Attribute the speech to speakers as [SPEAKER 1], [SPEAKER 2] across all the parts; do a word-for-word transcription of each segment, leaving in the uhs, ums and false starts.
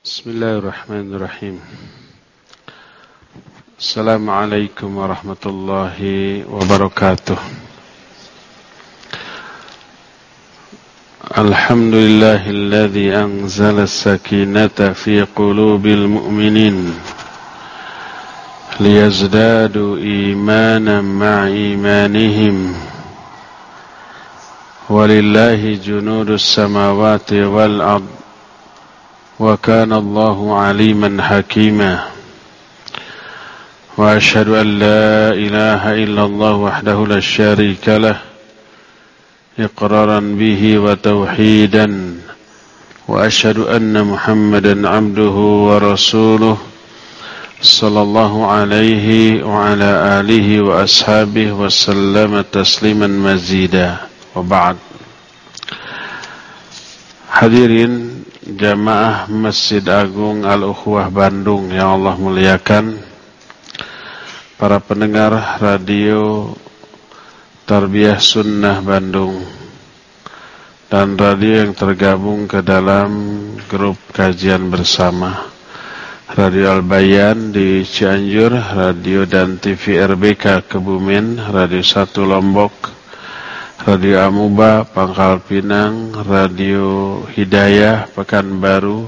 [SPEAKER 1] Bismillahirrahmanirrahim. Assalamualaikum warahmatullahi wabarakatuh. Alhamdulillahilladzi anzala as-sakinata fi qulubil mu'minin liyazdadu imanan ma'a imanihim. Walillahi junudus samawati wal ard. Wa kana Allahu aliman hakima. Wa ashhadu an la ilaha illallah wahdahu la syarika lah iqraran bihi wa tauhidan. Wa ashhadu anna Muhammadan abduhu wa rasuluh sallallahu alaihi wa ala alihi wa ashabihi wa sallama tasliman mazida. Wa ba'd. Hadirin jamaah Masjid Agung Al-Ukhwah Bandung yang Allah muliakan, para pendengar radio Tarbiyah Sunnah Bandung dan radio yang tergabung ke dalam grup kajian bersama, Radio Al-Bayan di Cianjur, Radio dan T V R B K Kebumen, Radio satu Lombok, Radio Amuba Pangkal Pinang, Radio Hidayah Pekanbaru,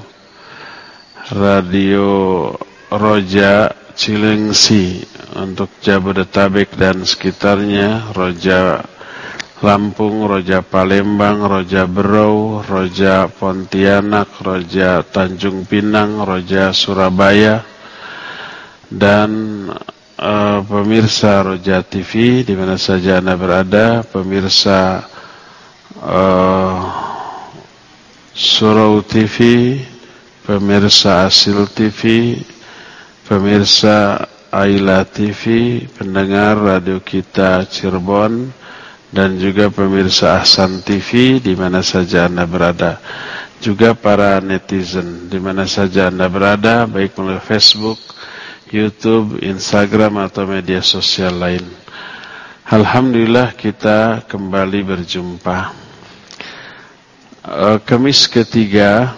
[SPEAKER 1] Radio Roja Cilengsi untuk Jabodetabek dan sekitarnya, Roja Lampung, Roja Palembang, Roja Berau, Roja Pontianak, Roja Tanjung Pinang, Roja Surabaya, dan Uh, pemirsa Roja T V di mana saja Anda berada, pemirsa uh, Surau T V, pemirsa Asil T V, pemirsa Aila T V, pendengar radio kita Cirebon, dan juga pemirsa Ahsan T V di mana saja Anda berada. Juga para netizen di mana saja Anda berada, baik melalui Facebook, YouTube, Instagram, atau media sosial lain. Alhamdulillah kita kembali berjumpa. uh, Kamis ketiga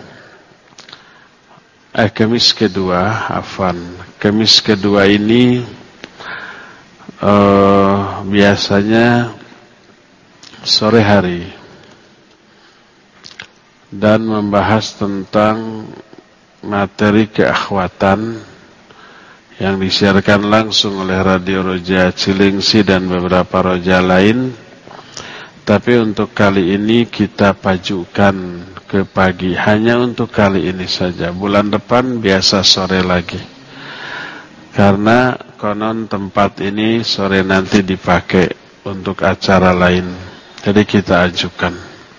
[SPEAKER 1] Eh Kamis kedua Afwan Kamis kedua ini uh, biasanya sore hari dan membahas tentang materi keakhwatan yang disiarkan langsung oleh Radio Roja Cilengsi dan beberapa roja lain. Tapi untuk kali ini kita pajukan ke pagi, hanya untuk kali ini saja. Bulan depan biasa sore lagi, karena konon tempat ini sore nanti dipakai untuk acara lain, jadi kita ajukan.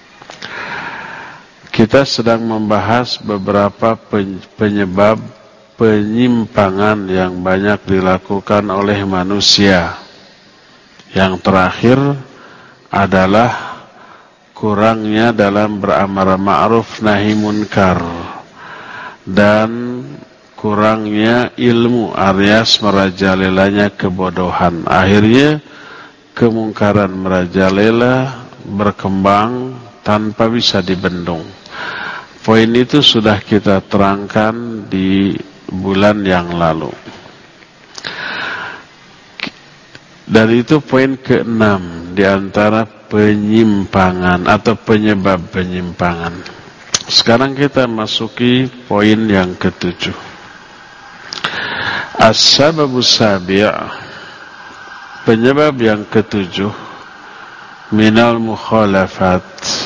[SPEAKER 1] Kita sedang membahas beberapa penyebab penyimpangan yang banyak dilakukan oleh manusia. Yang terakhir adalah kurangnya dalam beramar ma'ruf nahi munkar dan kurangnya ilmu alias merajalelanya kebodohan. Akhirnya kemungkaran merajalela berkembang tanpa bisa dibendung. Poin itu sudah kita terangkan di bulan yang lalu. Dan itu poin keenam di antara penyimpangan atau penyebab penyimpangan. Sekarang kita masuki poin yang ketujuh. As-sababus sabi', penyebab yang ketujuh, minal mukhalafat,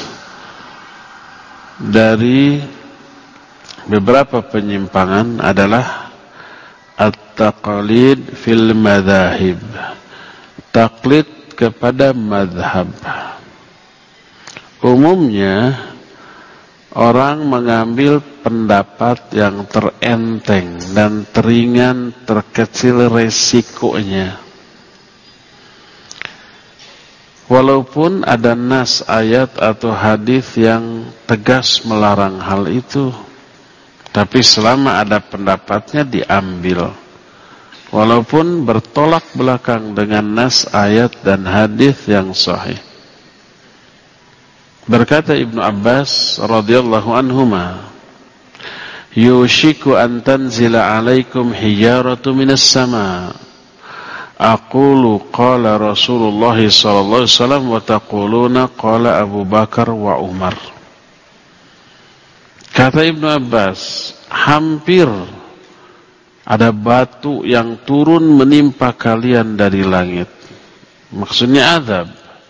[SPEAKER 1] dari beberapa penyimpangan adalah at-taqlid fil madhahib, taklid kepada madhab. Umumnya orang mengambil pendapat yang terenteng dan teringan, terkecil resikonya, walaupun ada nas ayat atau hadis yang tegas melarang hal itu. Tapi selama ada pendapatnya diambil, walaupun bertolak belakang dengan nas ayat dan hadis yang sahih. Berkata Ibnu Abbas radhiyallahu anhuma, yushiku an tanzila alaikum hijaratu minas sama. Aqulu qala Rasulullah sallallahu alaihi wasallam wa taquluna qala Abu Bakar wa Umar. Kata Ibnu Abbas, hampir ada batu yang turun menimpa kalian dari langit. Maksudnya azab.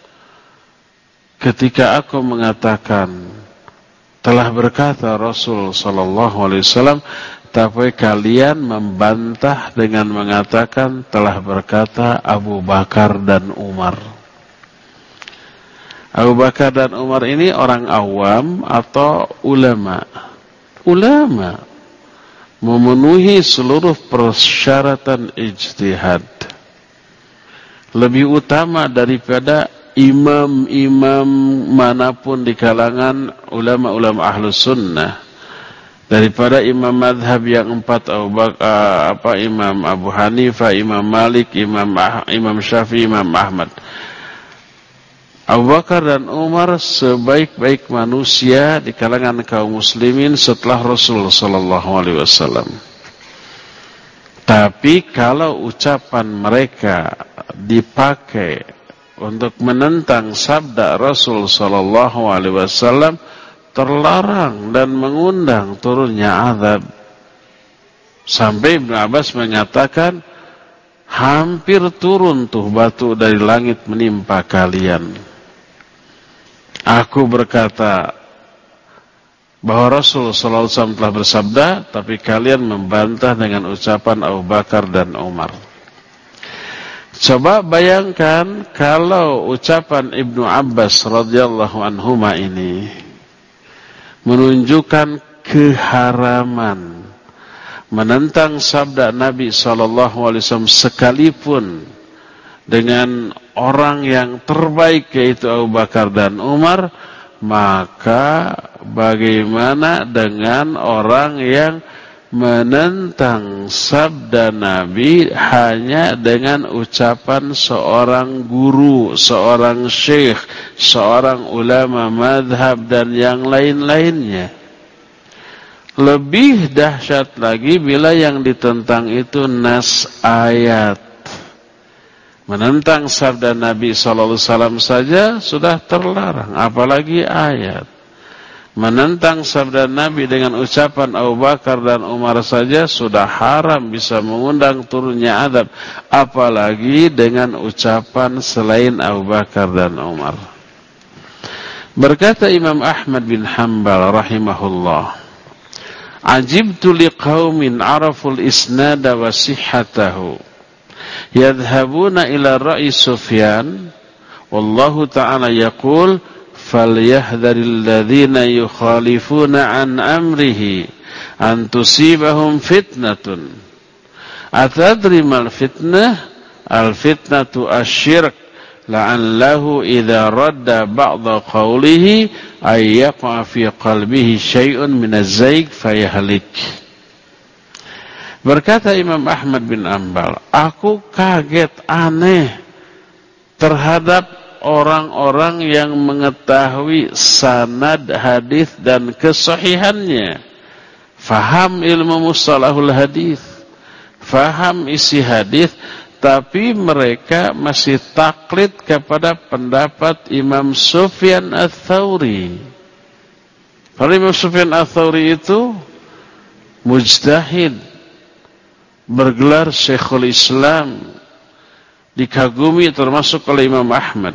[SPEAKER 1] Ketika aku mengatakan, telah berkata Rasul sallallahu alaihi wasallam, tapi kalian membantah dengan mengatakan telah berkata Abu Bakar dan Umar. Abu Bakar dan Umar ini orang awam atau ulama? Ulama. Memenuhi seluruh persyaratan ijtihad. Lebih utama daripada imam-imam manapun di kalangan ulama-ulama ahlus sunnah. Daripada imam madhab yang empat, Abu Bakar, apa, Imam Abu Hanifah, Imam Malik, Imam ah, Imam Syafi'i, Imam Ahmad. Abu Bakar dan Umar sebaik-baik manusia di kalangan kaum muslimin setelah Rasul sallallahu alaihi wasallam. Tapi kalau ucapan mereka dipakai untuk menentang sabda Rasul sallallahu alaihi wasallam, terlarang dan mengundang turunnya azab. Sampai Ibnu Abbas menyatakan, hampir turun tuh batu dari langit menimpa kalian. Aku berkata bahwa Rasul sallallahu alaihi wasallam telah bersabda, tapi kalian membantah dengan ucapan Abu Bakar dan Umar. Coba bayangkan kalau ucapan Ibnu Abbas radhiyallahu anhuma ini menunjukkan keharaman menentang sabda Nabi sallallahu alaihi wasallam sekalipun dengan orang yang terbaik yaitu Abu Bakar dan Umar, maka bagaimana dengan orang yang menentang sabda Nabi hanya dengan ucapan seorang guru, seorang syekh, seorang ulama madhab dan yang lain-lainnya? Lebih dahsyat lagi bila yang ditentang itu nas ayat. Menentang sabda Nabi sallallahu alaihi wasallam saja sudah terlarang, apalagi ayat. Menentang sabda Nabi dengan ucapan Abu Bakar dan Umar saja sudah haram, bisa mengundang turunnya azab, apalagi dengan ucapan selain Abu Bakar dan Umar. Berkata Imam Ahmad bin Hanbal rahimahullah, ajibtu liqaumin araful isnada wa sihhatahu yadhhabuna ila ra'i Sufyan wallahu ta'ala yaqul falyahdharil ladzina yukhalifuna an amrihi an tusibahum fitnatun atadri mal fitnah al fitnatu asyirk la'allahu idza radda ba'dha qawlihi ay yaqa fi qalbihi syai'un min az-zayg fayahlik. Berkata Imam Ahmad bin Hanbal, aku kaget, aneh terhadap orang-orang yang mengetahui sanad hadis dan kesahihannya, faham ilmu mustalahul hadis, faham isi hadis, tapi mereka masih taklid kepada pendapat Imam Sufyan Ats-Tsauri. Karena Imam Sufyan Ats-Tsauri itu mujtahid, bergelar Syekhul Islam, dikagumi termasuk oleh Imam Ahmad.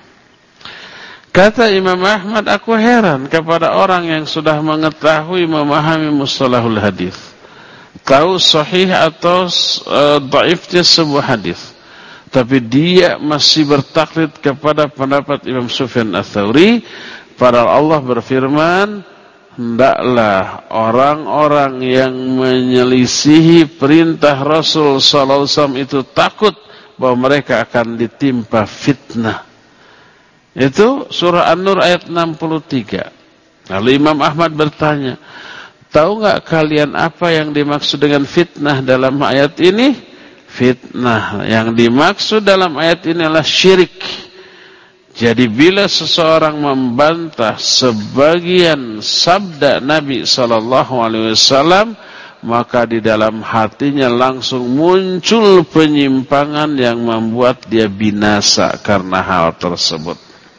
[SPEAKER 1] Kata Imam Ahmad, aku heran kepada orang yang sudah mengetahui memahami mustalahul hadis, tahu sahih atau uh, dhaifnya sebuah hadis, tapi dia masih bertaklid kepada pendapat Imam Sufyan Ats-Tsauri. Padahal Allah berfirman, hendaklah orang-orang yang menyelisihi perintah Rasul sallallahu alaihi wasallam itu takut bahwa mereka akan ditimpa fitnah. Itu surah An-Nur ayat enam puluh tiga. Lalu Imam Ahmad bertanya, tahu enggak kalian apa yang dimaksud dengan fitnah dalam ayat ini? Fitnah yang dimaksud dalam ayat ini adalah syirik. Jadi bila seseorang membantah sebagian sabda Nabi sallallahu alaihi wasallam, maka di dalam hatinya langsung muncul penyimpangan yang membuat dia binasa karena hal tersebut.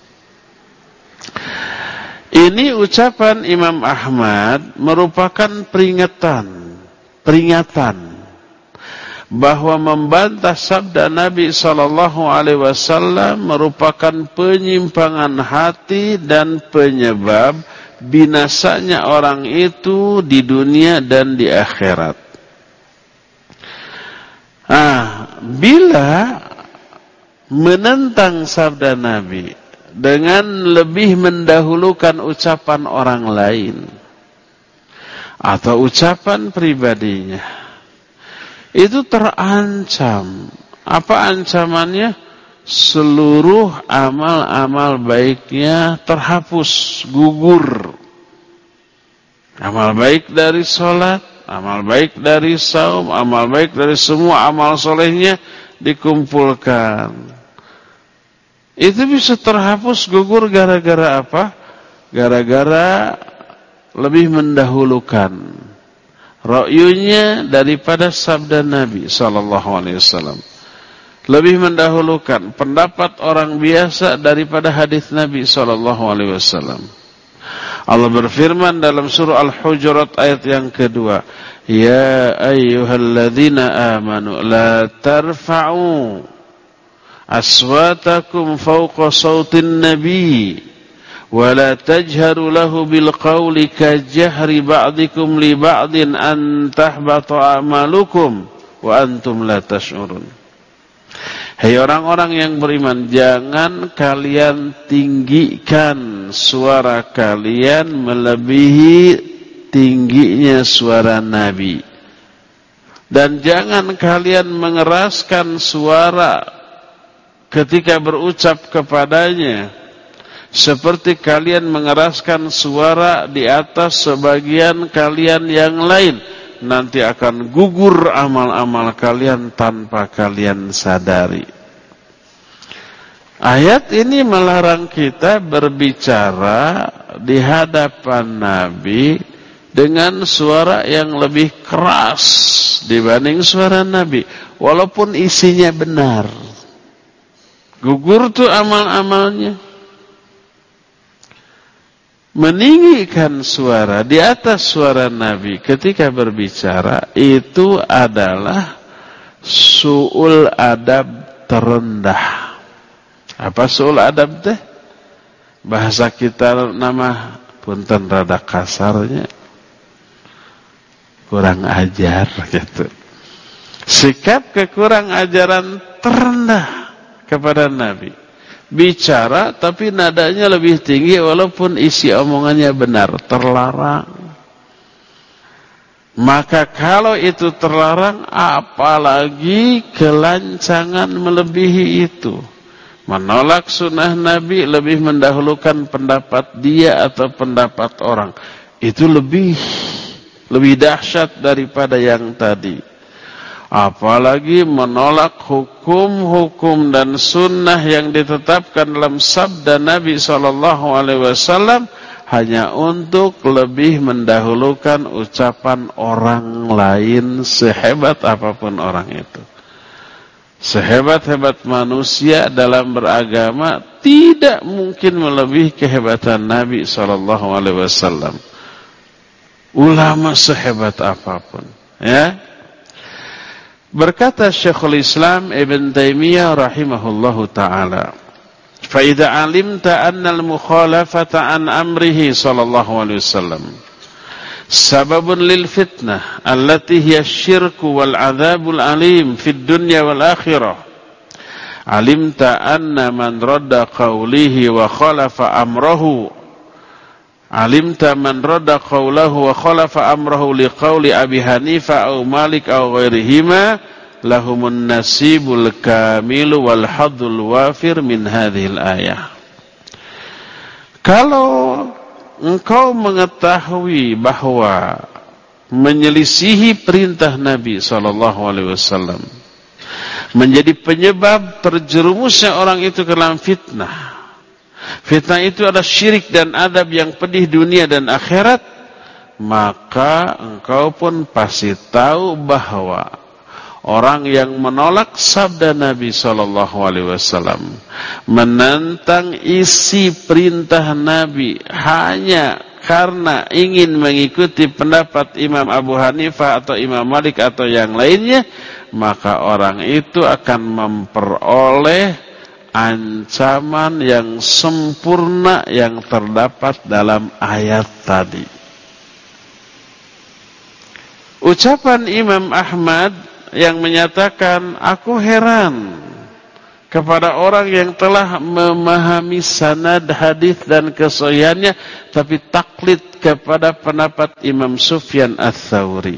[SPEAKER 1] Ini ucapan Imam Ahmad merupakan peringatan, peringatan bahwa membantah sabda Nabi sallallahu alaihi wasallam merupakan penyimpangan hati dan penyebab binasanya orang itu di dunia dan di akhirat. Ah, bila menentang sabda Nabi dengan lebih mendahulukan ucapan orang lain atau ucapan pribadinya, itu terancam. Apa ancamannya? Seluruh amal-amal baiknya terhapus, gugur. Amal baik dari sholat, amal baik dari saum, amal baik dari semua amal solehnya dikumpulkan. Itu bisa terhapus, gugur gara-gara apa? Gara-gara lebih mendahulukan ra'yunya daripada sabda Nabi sallallahu alaihi wasallam. Lebih mendahulukan pendapat orang biasa daripada hadis Nabi sallallahu alaihi wasallam. Allah berfirman dalam surah Al-Hujurat ayat yang kedua, "Ya ayyuhalladzina amanu la tarfa'u aswatakum fawqa sautin nabi wa la tajharu lahu bil qawli kajahri ba'dikum li ba'din an tahbata a'malukum wa antum la tash'urun." Hai orang-orang yang beriman, jangan kalian tinggikan suara kalian melebihi tingginya suara Nabi. Dan jangan kalian mengeraskan suara ketika berucap kepadanya seperti kalian mengeraskan suara di atas sebagian kalian yang lain. Nanti akan gugur amal-amal kalian tanpa kalian sadari. Ayat ini melarang kita berbicara di hadapan Nabi dengan suara yang lebih keras dibanding suara Nabi, walaupun isinya benar. Gugur tuh amal-amalnya. Meninggikan suara di atas suara Nabi ketika berbicara itu adalah su'ul adab terendah. Apa su'ul adab teh? Bahasa kita nama punten rada kasarnya, kurang ajar gitu. Sikap kekurang ajaran terendah kepada Nabi. Bicara tapi nadanya lebih tinggi walaupun isi omongannya benar, terlarang. Maka kalau itu terlarang, apalagi kelancangan melebihi itu. Menolak sunnah Nabi lebih mendahulukan pendapat dia atau pendapat orang. Itu lebih lebih dahsyat daripada yang tadi. Apalagi menolak hukum-hukum dan sunnah yang ditetapkan dalam sabda Nabi sallallahu alaihi wasallam hanya untuk lebih mendahulukan ucapan orang lain, sehebat apapun orang itu. Sehebat-hebat manusia dalam beragama tidak mungkin melebihi kehebatan Nabi sallallahu alaihi wasallam. Ulama sehebat apapun, ya. Berkata Syekhul Islam Ibn Taimiyah rahimahullahu ta'ala, فَإِذَا عَلِمْتَ أَنَّ الْمُخَالَفَةَ عَنْ أَمْرِهِ sallallahu alaihi wasallam سَبَبٌ لِلْفِتْنَةِ الَّتِي هِيَ الشِّرْكُ وَالْعَذَابُ الْعَلِيمُ فِي الدُّنْيَا وَالْآخِرَةِ عَلِمْتَ أَنَّ مَنْ رَدَّ قَوْلِهِ وَخَالَفَ أَمْرَهُ عَلِمْتَ مَنْ رَدَّ قَوْلَهُ وَخَالَفَ أَمْرَهُ لِقَوْلِ أَبِي حَنِيفَةَ أَوْ مَالِكَ أَوْ غَيْرِهِمَا لَهُمُ النَّصِيبُ الْكَامِلُ وَالْحَظُّ الْوَافِرُ مِنْ هَذِهِ الْآيَةِ. Kalau engkau mengetahui bahwa menyelisihi perintah Nabi sallallahu alaihi wasallam menjadi penyebab terjerumusnya orang itu ke dalam fitnah, fitnah itu adalah syirik dan adab yang pedih dunia dan akhirat, maka engkau pun pasti tahu bahwa orang yang menolak sabda Nabi shallallahu alaihi wasallam, menentang isi perintah Nabi hanya karena ingin mengikuti pendapat Imam Abu Hanifah atau Imam Malik atau yang lainnya, maka orang itu akan memperoleh ancaman yang sempurna yang terdapat dalam ayat tadi. Ucapan Imam Ahmad yang menyatakan, aku heran kepada orang yang telah memahami sanad hadis dan kesohihannya tapi taklid kepada pendapat Imam Sufyan Ats-Tsauri.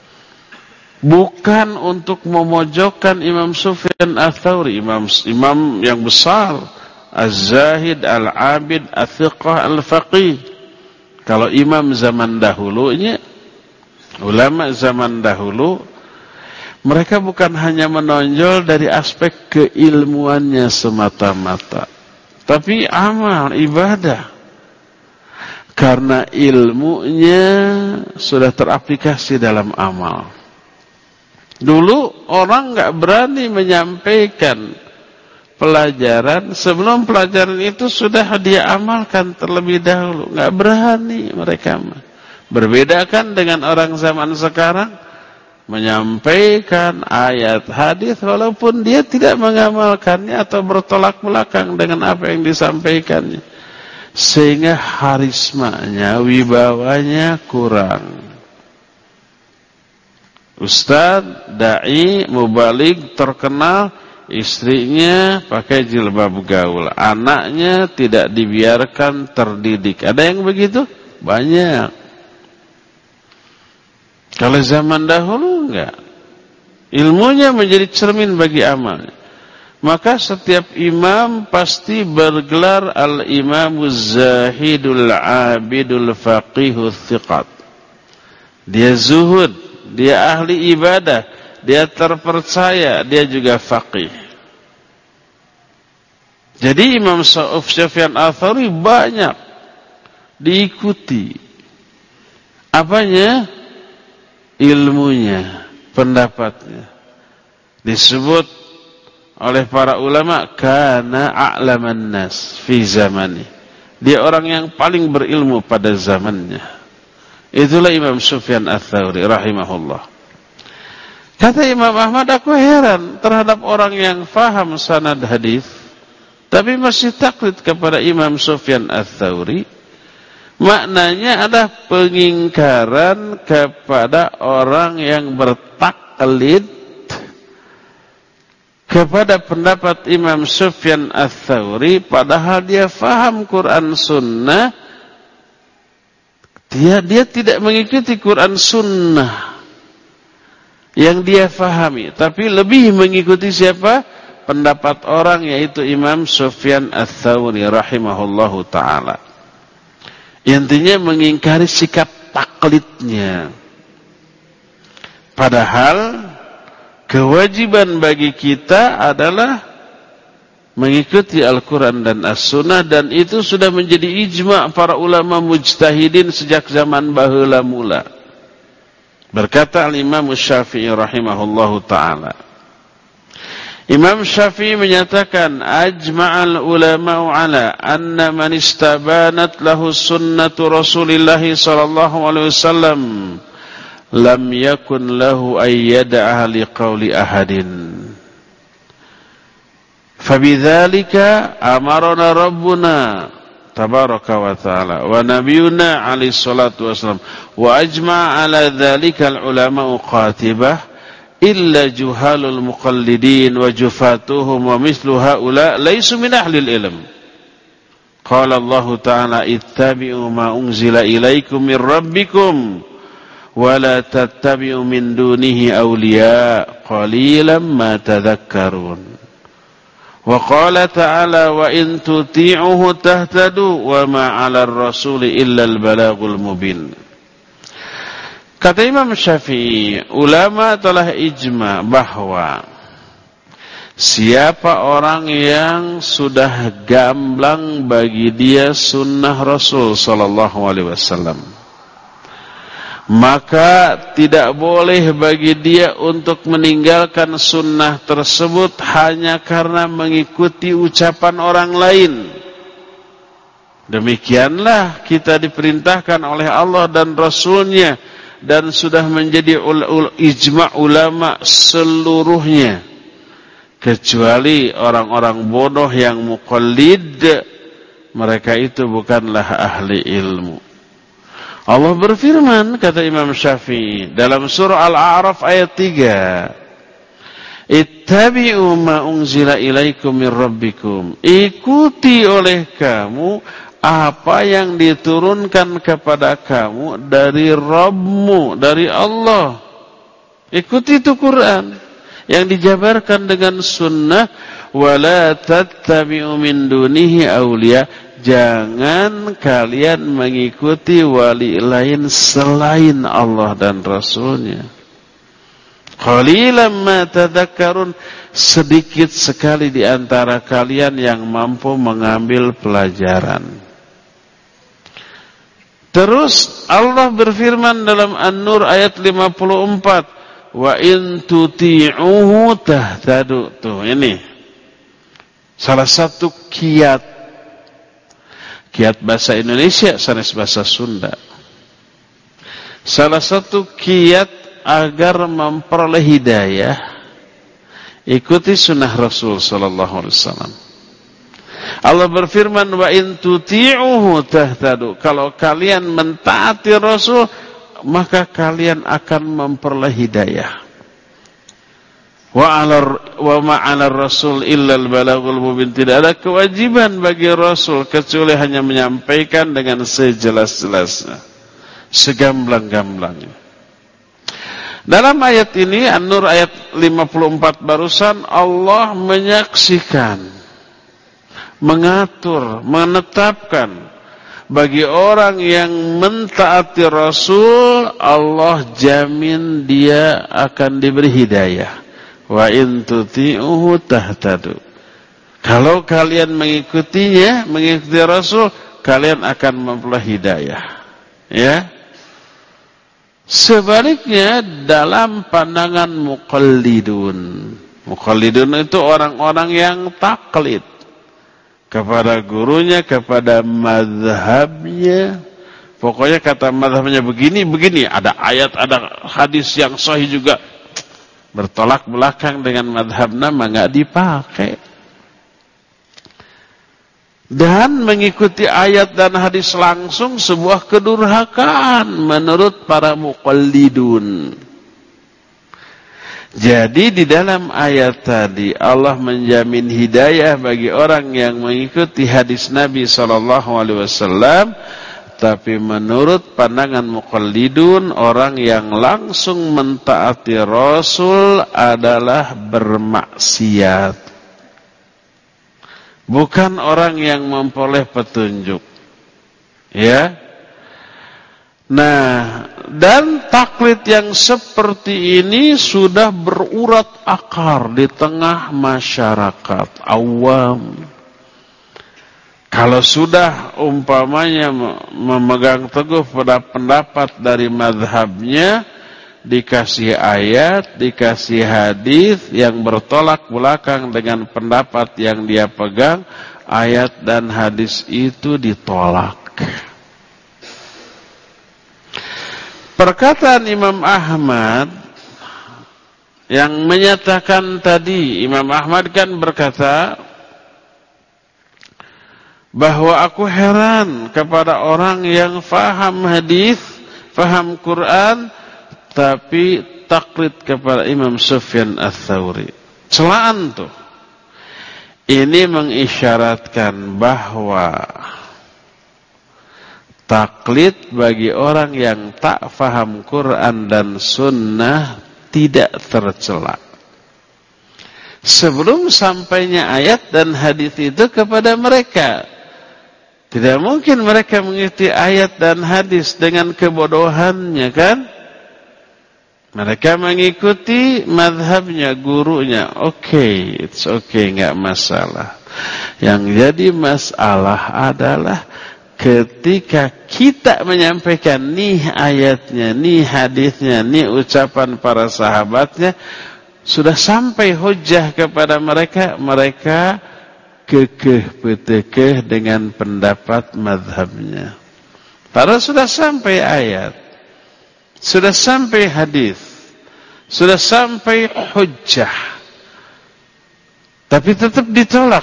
[SPEAKER 1] Bukan untuk memojokkan Imam Sufyan Ats-Tsauri, imam imam yang besar, Az-Zahid, Al-Abid, Ats-Thiqah, Al-Faqih. Kalau imam zaman dahulunya, ulama zaman dahulu, mereka bukan hanya menonjol dari aspek keilmuannya semata-mata, tapi amal, ibadah. Karena ilmunya sudah teraplikasi dalam amal. Dulu orang nggak berani menyampaikan pelajaran sebelum pelajaran itu sudah dia amalkan terlebih dahulu. Nggak berani mereka. Berbeda kan dengan orang zaman sekarang, menyampaikan ayat hadis walaupun dia tidak mengamalkannya atau bertolak belakang dengan apa yang disampaikannya, sehingga harismanya, wibawanya kurang. Ustaz, dai, mubaligh terkenal, istrinya pakai jilbab gaul, anaknya tidak dibiarkan terdidik. Ada yang begitu? Banyak. Kalau zaman dahulu enggak. Ilmunya menjadi cermin bagi amalnya. Maka setiap imam pasti bergelar al-imamuz zahidul abidul faqihul thiqat. Dia zuhud, dia ahli ibadah, dia terpercaya, dia juga faqih. Jadi Imam Sufyan Ats-Tsauri banyak diikuti. Apanya? Ilmunya, pendapatnya. Disebut oleh para ulama kana a'laman nas fi zamani. Dia orang yang paling berilmu pada zamannya. Itulah Imam Sufyan Ats-Tsauri rahimahullah. Kata Imam Ahmad, aku heran terhadap orang yang faham sanad hadis tapi masih taklid kepada Imam Sufyan Ats-Tsauri. Maknanya adalah pengingkaran kepada orang yang bertaklid kepada pendapat Imam Sufyan Ats-Tsauri, padahal dia faham Quran Sunnah. Dia dia tidak mengikuti Quran Sunnah yang dia fahami, tapi lebih mengikuti siapa? Pendapat orang, yaitu Imam Sufyan Ats-Tsauri rahimahullahu ta'ala. Intinya mengingkari sikap taklidnya. Padahal kewajiban bagi kita adalah mengikuti Al-Quran dan As-Sunnah, dan itu sudah menjadi ijma' para ulama mujtahidin sejak zaman baheula mula. Berkata Al-Imam Syafi'i rahimahullahu ta'ala, Imam Syafi'i menyatakan, ajma'al ulama'u ala anna man istabanat lahu sunnatu Rasulillah sallallahu alaihi wasallam lam yakun lahu ay yad'aha liqauli ahadin. Fabidzalika amarna rabbuna tabaraka wa ta'ala wa nabiyuna alaihi salatu wasallam wa ajma'a ala dzalika al ulama'u qatibah illa juhalul muqallidin wa jufatuhum wa mislu haula laysu min ahli ilm. Qala Allah ta'ala ittabi'u ma unzila ilaikum min rabbikum wa la tattabi'u min dunihi awliya qalilan ma tadhakkarun. Wa qala ta'ala wa in tuti'uhu tahtadu wa ma 'ala ar-rasuli illa al-balagul mubin. Kata Imam Syafi'i, ulama telah ijma bahwa Siapa orang yang sudah gamblang bagi dia sunnah Rasul sallallahu alaihi wasallam, maka tidak boleh bagi dia untuk meninggalkan sunnah tersebut hanya karena mengikuti ucapan orang lain. Demikianlah kita diperintahkan oleh Allah dan Rasulnya, dan sudah menjadi ul ul ijma' ulama seluruhnya, kecuali orang-orang bodoh yang muqallid, mereka itu bukanlah ahli ilmu. Allah berfirman, kata Imam Syafi'i dalam surah Al-A'raf ayat tiga, ittabi'u ma unzila ilaikum min rabbikum, ikuti oleh kamu apa yang diturunkan kepada kamu dari Rabbmu, dari Allah. Ikuti itu Quran yang dijabarkan dengan sunnah. Wala tattabi'u min dunihi awliya, jangan kalian mengikuti wali lain selain Allah dan Rasulnya. Qalilan ma tadhakkarun, sedikit sekali di antara kalian yang mampu mengambil pelajaran. Terus Allah berfirman dalam An-Nur ayat lima puluh empat, wa in tuti'uhu tahtadu. Tuh ini salah satu kiat kiat bahasa Indonesia sanes bahasa Sunda. Salah satu kiat agar memperoleh hidayah, ikuti sunnah Rasul sallallahu alaihi wasallam. Allah berfirman, wa in tuti'uhu tahtadu, kalau kalian mentaati Rasul maka kalian akan memperoleh hidayah. Wa 'alar wa ma'anar rasul illa al-balaghul mubin, tidak ada kewajiban bagi Rasul kecuali hanya menyampaikan dengan sejelas-jelasnya, segamblang-gamblangnya. Dalam ayat ini An-Nur ayat lima puluh empat barusan, Allah menyaksikan, mengatur, menetapkan bagi orang yang mentaati Rasul, Allah jamin dia akan diberi hidayah. Wa in tuti'uhu tahtadu, kalau kalian mengikutinya, mengikuti Rasul, kalian akan memperoleh hidayah. Ya. Sebaliknya dalam pandangan muqallidun, muqallidun itu orang-orang yang taklid kepada gurunya, kepada mazhabnya. Pokoknya kata mazhabnya begini, begini. Ada ayat, ada hadis yang sahih juga, bertolak belakang dengan mazhab nama, nggak dipakai. Dan mengikuti ayat dan hadis langsung sebuah kedurhakaan menurut para muqallidun. Jadi di dalam ayat tadi Allah menjamin hidayah bagi orang yang mengikuti hadis Nabi sallallahu alaihi wasallam, tapi menurut pandangan muqallidun, orang yang langsung mentaati Rasul adalah bermaksiat, bukan orang yang memperoleh petunjuk. Ya. Nah, dan taklid yang seperti ini sudah berurat akar di tengah masyarakat awam. Kalau sudah umpamanya memegang teguh pada pendapat dari mazhabnya, dikasih ayat, dikasih hadis yang bertolak belakang dengan pendapat yang dia pegang, ayat dan hadis itu ditolak. Perkataan Imam Ahmad yang menyatakan tadi, Imam Ahmad kan berkata bahwa aku heran kepada orang yang faham hadis, faham Quran, tapi taklid kepada Imam Sufyan Ats-Tsauri. Celaan tuh. Ini mengisyaratkan bahwa taklid bagi orang yang tak faham Quran dan Sunnah tidak tercela. Sebelum sampainya ayat dan hadis itu kepada mereka, tidak mungkin mereka mengikuti ayat dan hadis dengan kebodohannya, kan? Mereka mengikuti madhabnya, gurunya. Oke, okay, it's okay, nggak masalah. Yang jadi masalah adalah ketika kita menyampaikan nih ayatnya, nih hadisnya, nih ucapan para sahabatnya, sudah sampai hujah kepada mereka, mereka kekeh betekeh dengan pendapat madhabnya. Padahal sudah sampai ayat, sudah sampai hadis, sudah sampai hujjah, tapi tetap ditolak.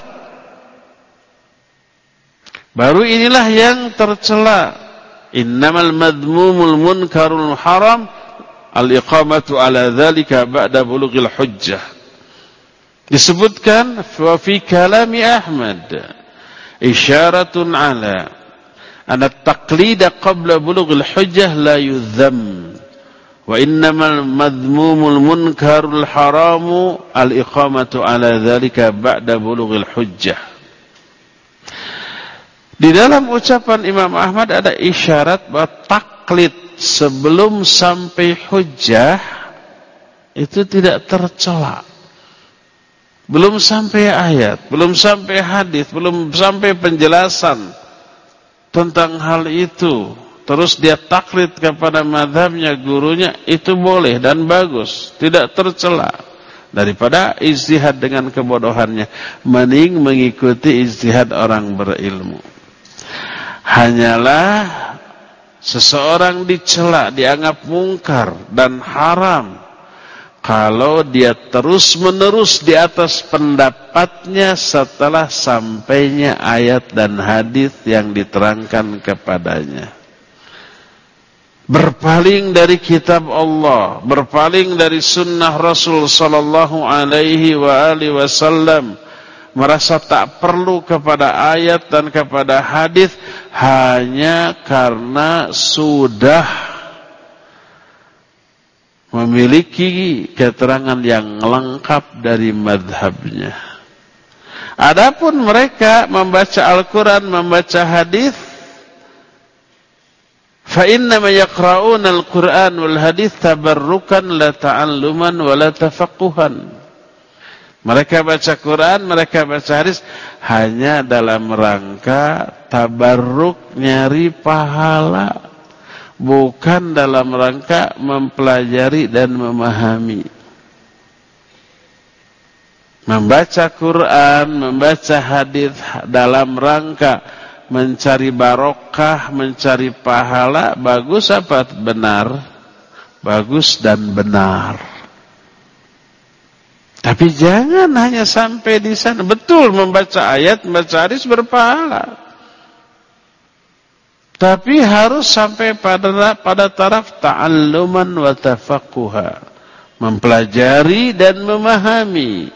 [SPEAKER 1] Baru inilah yang tercela. Innamal madmumul munkarul haram al-iqamatu ala dzalika ba'da bulughil hujjah. Disebutkan wa fi kalami Ahmad isyaratun ala anna at-taqlida qabla bulughil hujjah la yudham. Wa innamal madmumul munkarul haramu al-iqamatu ala dzalika ba'da bulughil hujjah. Di dalam ucapan Imam Ahmad ada isyarat bahwa taklid sebelum sampai hujjah itu tidak tercela. Belum sampai ayat, belum sampai hadis, belum sampai penjelasan tentang hal itu, terus dia taklid kepada mazhabnya gurunya, itu boleh dan bagus, tidak tercela. Daripada ijtihad dengan kebodohannya, mending mengikuti ijtihad orang berilmu. Hanyalah seseorang dicela, dianggap mungkar dan haram kalau dia terus-menerus di atas pendapatnya setelah sampainya ayat dan hadis yang diterangkan kepadanya. Berpaling dari kitab Allah, berpaling dari sunnah Rasul sallallahu alaihi wa alihi wasallam, merasa tak perlu kepada ayat dan kepada hadis hanya karena sudah memiliki keterangan yang lengkap dari madhabnya. Adapun mereka membaca Al-Quran, membaca hadis, fa innama yaqra'una al-Quran wal hadis tabarrukan la ta'alluman wa la tafaqquhan. Mereka baca Quran, mereka baca hadis hanya dalam rangka tabarruk, nyari pahala, bukan dalam rangka mempelajari dan memahami. Membaca Quran, membaca hadis dalam rangka mencari barokah, mencari pahala, bagus apa benar? Bagus dan benar. Tapi jangan hanya sampai di sana. Betul membaca ayat, membaca hadis berpahala. Tapi harus sampai pada pada taraf ta'alluman wa tafaqquha. Mempelajari dan memahami.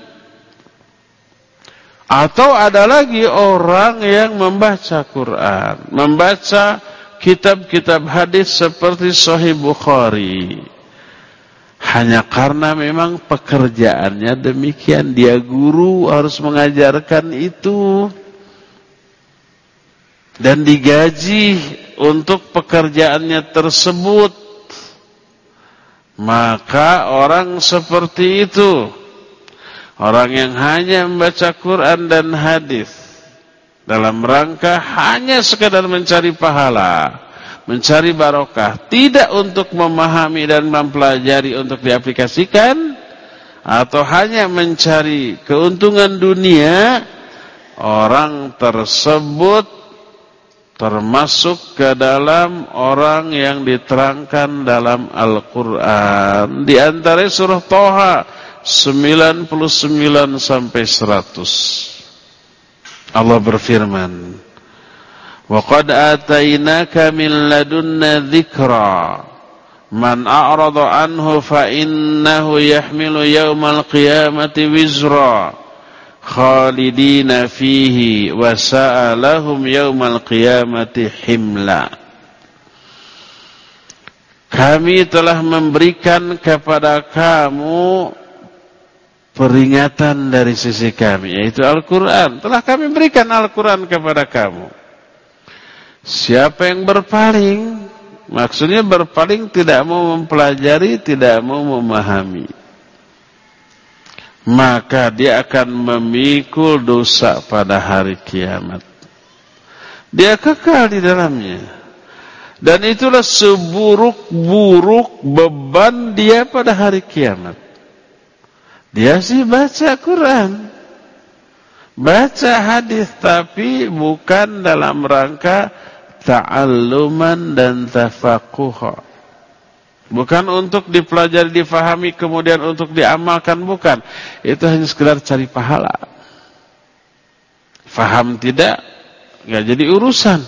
[SPEAKER 1] Atau ada lagi orang yang membaca Quran, membaca kitab-kitab hadis seperti Sahih Bukhari. Hanya karena memang pekerjaannya demikian, dia guru harus mengajarkan itu dan digaji untuk pekerjaannya tersebut. Maka orang seperti itu, orang yang hanya membaca Quran dan hadis dalam rangka hanya sekadar mencari pahala, mencari barokah, tidak untuk memahami dan mempelajari untuk diaplikasikan, atau hanya mencari keuntungan dunia, orang tersebut termasuk ke dalam orang yang diterangkan dalam Al-Quran. Di antara surah Toha sembilan puluh sembilan sampai seratus. Allah berfirman, وَقَدْ آتَيْنَاكَ مِنْ لَدُنَّا ذِكْرًا مَنْ أَعْرَضَ عَنْهُ فَإِنَّهُ يَحْمِلُ يَوْمَ الْقِيَامَةِ وِزْرًا خَالِدِينَ فِيهِ وَسَاءَ لَهُمْ يَوْمَ الْقِيَامَةِ حِمْلًا. Kami telah memberikan kepada kamu peringatan dari sisi kami, yaitu Al-Quran. Telah kami berikan Al-Quran kepada kamu. Siapa yang berpaling Maksudnya berpaling, tidak mau mempelajari, tidak mau memahami. Maka dia akan memikul dosa pada hari kiamat. Dia kekal di dalamnya. Dan itulah seburuk-buruk beban dia pada hari kiamat. Dia sih baca Quran, baca hadis, tapi bukan dalam rangka ta'alluman dan tafaqquh. Bukan untuk dipelajari, difahami, kemudian untuk diamalkan, bukan. Itu hanya sekedar cari pahala. Faham tidak, nggak jadi urusan.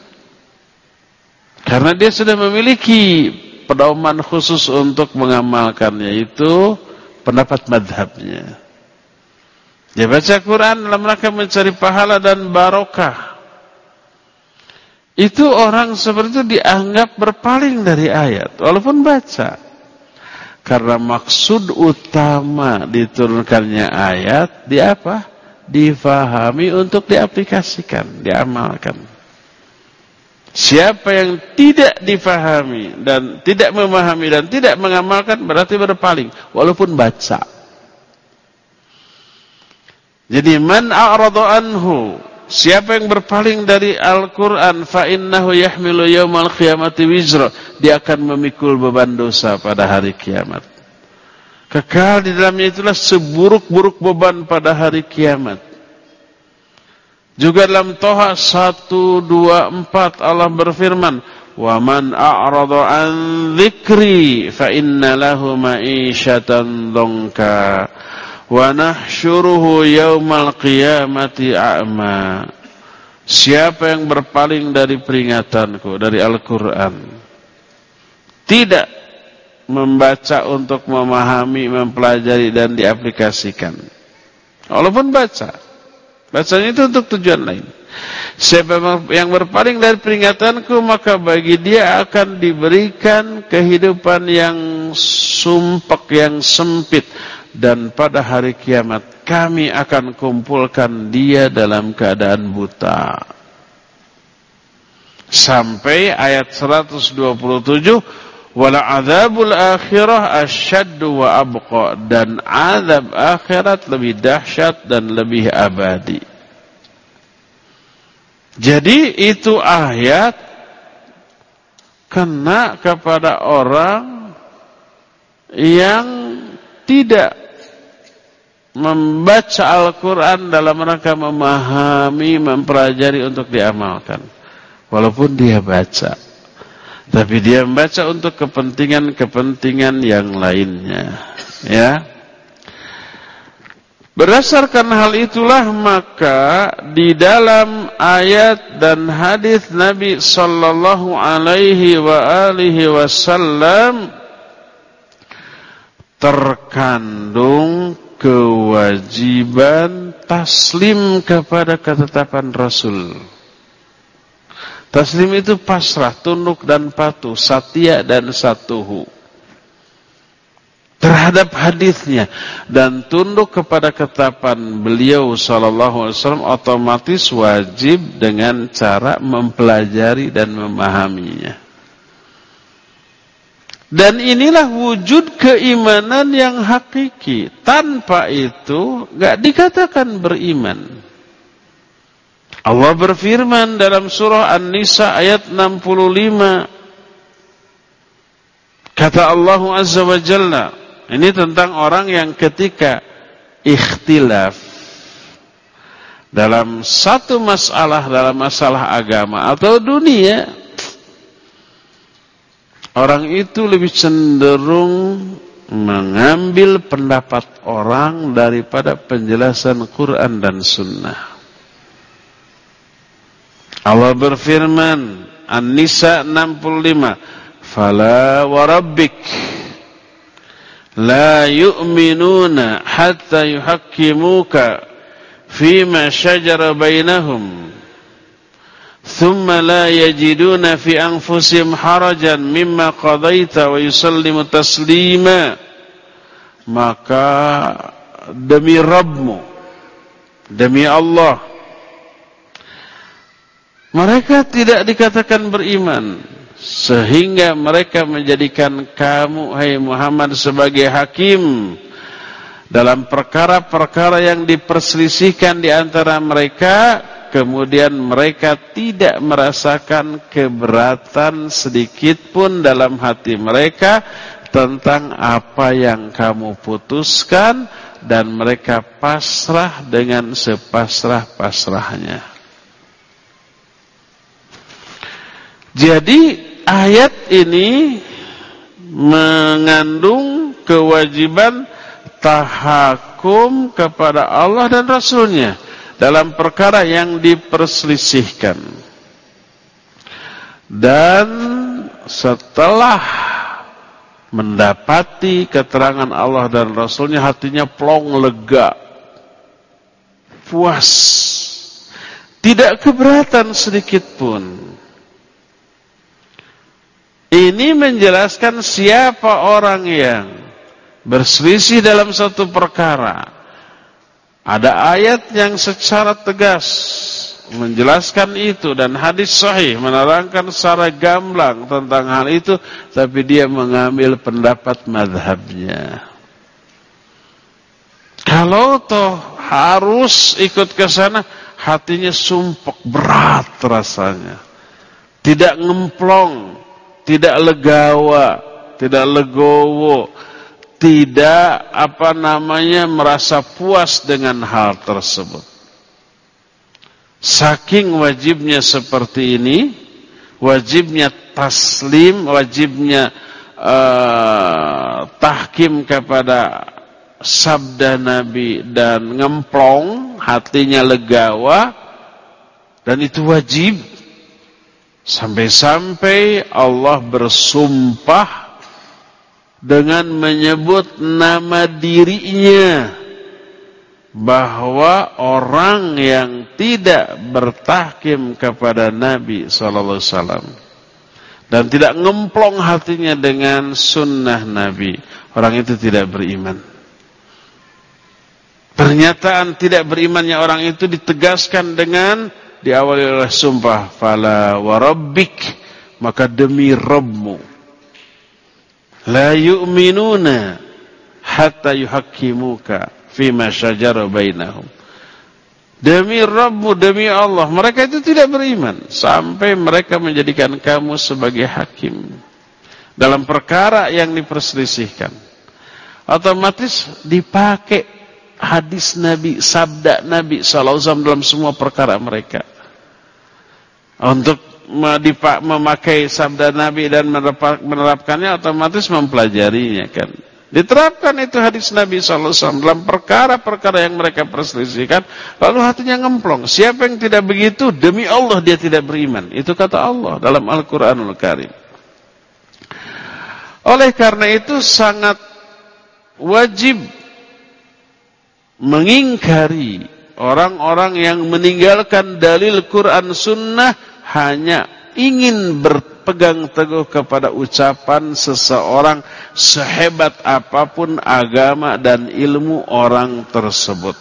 [SPEAKER 1] Karena dia sudah memiliki pedoman khusus untuk mengamalkannya, itu pendapat madhabnya. Dia baca Quran dalam rangka mencari pahala dan barokah. Itu orang seperti itu dianggap berpaling dari ayat, walaupun baca. Karena maksud utama diturunkannya ayat, di apa? Difahami untuk diaplikasikan, diamalkan. Siapa yang tidak difahami dan tidak memahami dan tidak mengamalkan, berarti berpaling, walaupun baca. Jadi man a'rada anhu, siapa yang berpaling dari Al-Quran, fa innahu yahmilu yawmal qiyamati wizra, dia akan memikul beban dosa pada hari kiamat. Kekal di dalamnya, itulah seburuk-buruk beban pada hari kiamat. Juga dalam Toha seratus dua puluh empat Allah berfirman, wa man a'rada an dzikri fa inna lahu ma'isyatan dhanka wa nahsyuruhu yaumal qiyamati a'ma. Siapa yang berpaling dari peringatanku, dari Al-Quran, tidak membaca untuk memahami, mempelajari dan diaplikasikan, walaupun baca, bacanya itu untuk tujuan lain. Siapa yang berpaling dari peringatanku, maka bagi dia akan diberikan kehidupan yang sumpek, yang sempit. Dan pada hari kiamat kami akan kumpulkan dia dalam keadaan buta. Sampai ayat seratus dua puluh tujuh, wala adzabul akhirah asyaddu wa abqa, dan azab akhirat lebih dahsyat dan lebih abadi. Jadi itu ayat kena kepada orang yang tidak membaca Al-Quran dalam rangka memahami, mempelajari untuk diamalkan. Walaupun dia baca, tapi dia membaca untuk kepentingan-kepentingan yang lainnya. Ya. Berdasarkan hal itulah, maka di dalam ayat dan hadis Nabi sallallahu alaihi wa alihi wasallam terkandung kewajiban taslim kepada ketetapan Rasul. Taslim itu pasrah, tunduk dan patuh, satya dan satuhu terhadap hadisnya, dan tunduk kepada ketetapan beliau sallallahu alaihi wasallam otomatis wajib dengan cara mempelajari dan memahaminya. Dan inilah wujud keimanan yang hakiki. Tanpa itu enggak dikatakan beriman. Allah berfirman dalam surah An-Nisa ayat enam puluh lima. Kata Allah Azza wa Jalla, ini tentang orang yang ketika ikhtilaf dalam satu masalah, dalam masalah agama atau dunia, orang itu lebih cenderung mengambil pendapat orang daripada penjelasan Quran dan Sunnah. Allah berfirman, An-Nisa enam puluh lima, Fala warabbik la yu'minuna hatta yuhakkimuka fima syajara bainahum thumma la yajiduna fi anfusihim harajan mimma qadaita wa yusallimu taslima. Maka demi Rabbmu, demi Allah, mereka tidak dikatakan beriman sehingga mereka menjadikan kamu, hai Muhammad, sebagai hakim dalam perkara-perkara yang diperselisihkan di antara mereka, kemudian mereka tidak merasakan keberatan sedikit pun dalam hati mereka tentang apa yang kamu putuskan, dan mereka pasrah dengan sepasrah-pasrahnya. Jadi ayat ini mengandung kewajiban tahakum kepada Allah dan Rasulnya dalam perkara yang diperselisihkan. Dan setelah mendapati keterangan Allah dan Rasulnya, hatinya plong, lega, puas, tidak keberatan sedikit pun. Ini menjelaskan siapa orang yang berselisih dalam satu perkara. Ada ayat yang secara tegas menjelaskan itu, dan hadis sahih menerangkan secara gamblang tentang hal itu, tapi dia mengambil pendapat mazhabnya. Kalau toh harus ikut ke sana, hatinya sumpek, berat rasanya, tidak ngemplong, tidak legawa, tidak legowo, tidak apa namanya merasa puas dengan hal tersebut. Saking wajibnya seperti ini, wajibnya taslim, wajibnya uh, tahkim kepada sabda Nabi dan ngemplong, hatinya legawa, dan itu wajib. Sampai-sampai Allah bersumpah dengan menyebut nama dirinya, bahwa orang yang tidak bertahkim kepada Nabi sallallahu alaihi wasallam dan tidak ngemplong hatinya dengan sunnah Nabi, orang itu tidak beriman. Pernyataan tidak berimannya orang itu ditegaskan dengan diawali oleh sumpah, fala warabbik, maka demi Rabbmu, la yu'minuna hatta yuhakkimuka fima syajara bainahum. Demi Rabbmu, demi Allah, mereka itu tidak beriman sampai mereka menjadikan kamu sebagai hakim dalam perkara yang diperselisihkan. Otomatis dipakai hadis Nabi, sabda Nabi sallallahu alaihi wasallam dalam semua perkara mereka. Untuk memakai sabda Nabi dan menerapkannya, otomatis mempelajarinya kan. Diterapkan itu hadis Nabi sallallahu alaihi wasallam dalam perkara-perkara yang mereka perselisihkan, lalu hatinya ngemplong. Siapa yang tidak begitu, demi Allah dia tidak beriman. Itu kata Allah dalam Al-Qur'anul Karim. Oleh karena itu sangat wajib mengingkari orang-orang yang meninggalkan dalil Quran Sunnah hanya ingin berpegang teguh kepada ucapan seseorang, sehebat apapun agama dan ilmu orang tersebut.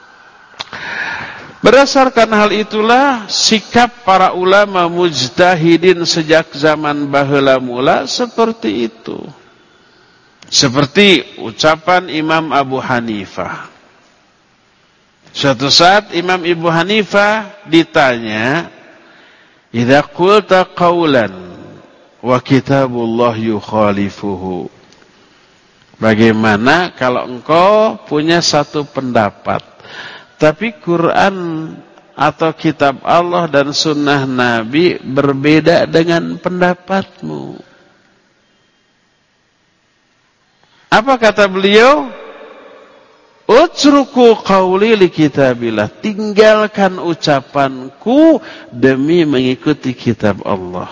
[SPEAKER 1] Berdasarkan hal itulah sikap para ulama mujtahidin sejak zaman baheula mula seperti itu. Seperti ucapan Imam Abu Hanifah. Suatu saat Imam Abu Hanifah ditanya, "Idza qulta qawlan wa kitabullah yukhalifuhu." Bagaimana kalau engkau punya satu pendapat, tapi Quran atau kitab Allah dan sunnah Nabi berbeda dengan pendapatmu? Apa kata beliau? Utruku qawli li kitabillah, tinggalkan ucapanku demi mengikuti kitab Allah.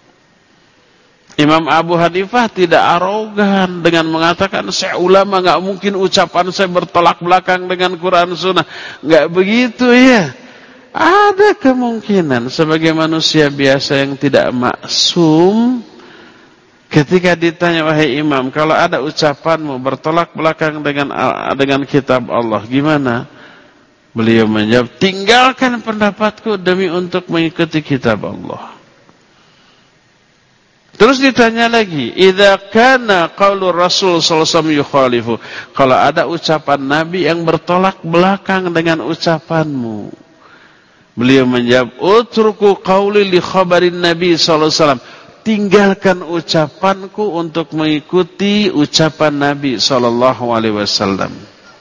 [SPEAKER 1] Imam Abu Hanifah tidak arogan dengan mengatakan saya ulama, enggak mungkin ucapan saya bertolak belakang dengan Quran Sunnah. Enggak begitu ya. Ada kemungkinan sebagai manusia biasa yang tidak maksum, ketika ditanya, wahai imam, kalau ada ucapanmu bertolak belakang dengan dengan kitab Allah, gimana? Beliau menjawab, tinggalkan pendapatku demi untuk mengikuti kitab Allah. Terus ditanya lagi, idza kana qaulur Rasul sallallahu alaihi wasallam yukhalifu. Kalau ada ucapan Nabi yang bertolak belakang dengan ucapanmu. Beliau menjawab, utruku qauli li khabarin Nabi sallallahu alaihi wasallam. Tinggalkan ucapanku untuk mengikuti ucapan Nabi sallallahu alaihi wasallam.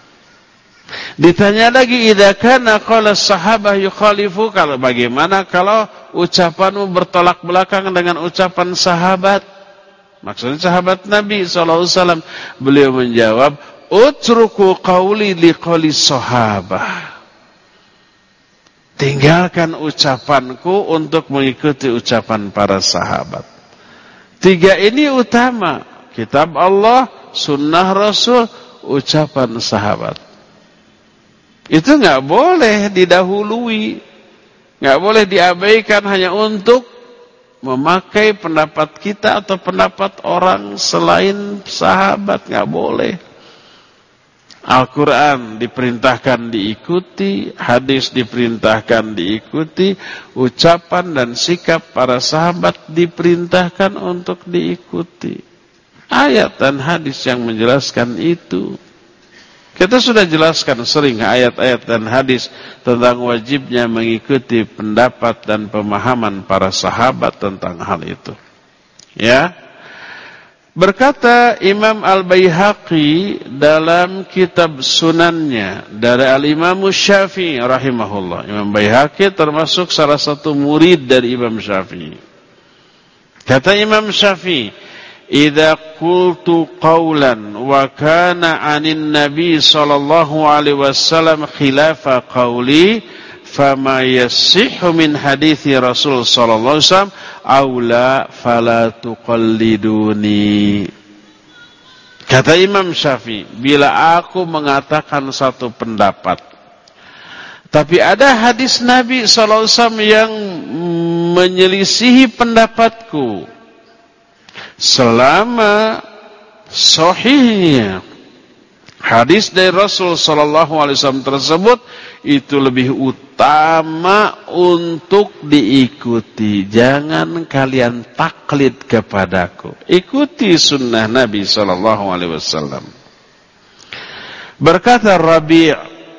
[SPEAKER 1] Ditanya lagi, idza kana qala sahabah yukhalifu, kalau bagaimana kalau ucapanmu bertolak belakang dengan ucapan sahabat? Maksudnya sahabat Nabi sallallahu alaihi wasallam. Beliau menjawab, utruku qauli liqauli sahabah. Tinggalkan ucapanku untuk mengikuti ucapan para sahabat. Tiga ini utama, kitab Allah, sunnah Rasul, ucapan sahabat. Itu nggak boleh didahului, nggak boleh diabaikan hanya untuk memakai pendapat kita atau pendapat orang selain sahabat, nggak boleh. Al-Quran diperintahkan diikuti, hadis diperintahkan diikuti, ucapan dan sikap para sahabat diperintahkan untuk diikuti. Ayat dan hadis yang menjelaskan itu. Kita sudah jelaskan sering ayat-ayat dan hadis tentang wajibnya mengikuti pendapat dan pemahaman para sahabat tentang hal itu. Ya. Berkata Imam Al-Baihaqi dalam kitab sunannya dari Al-Imam Syafi'i rahimahullah. Imam Baihaqi termasuk salah satu murid dari Imam Syafi'i. Kata Imam Syafi'i, idza qultu qawlan wa kana 'anin nabi sallallahu alaihi wasallam khilafa qawli fama yasihhu min hadithi Rasul sallallahu alaihi wasallam aw la fala tuqalliduni. Kata Imam Syafi'i, bila aku mengatakan satu pendapat tapi ada hadis Nabi sallallahu alaihi wasallam yang menyelisihi pendapatku, selama sahihnya hadis dari Rasul sallallahu alaihi wasallam tersebut itu lebih utama untuk diikuti. Jangan kalian taklid kepadaku. Ikuti sunnah Nabi sallallahu alaihi wasallam. Berkata Rabi',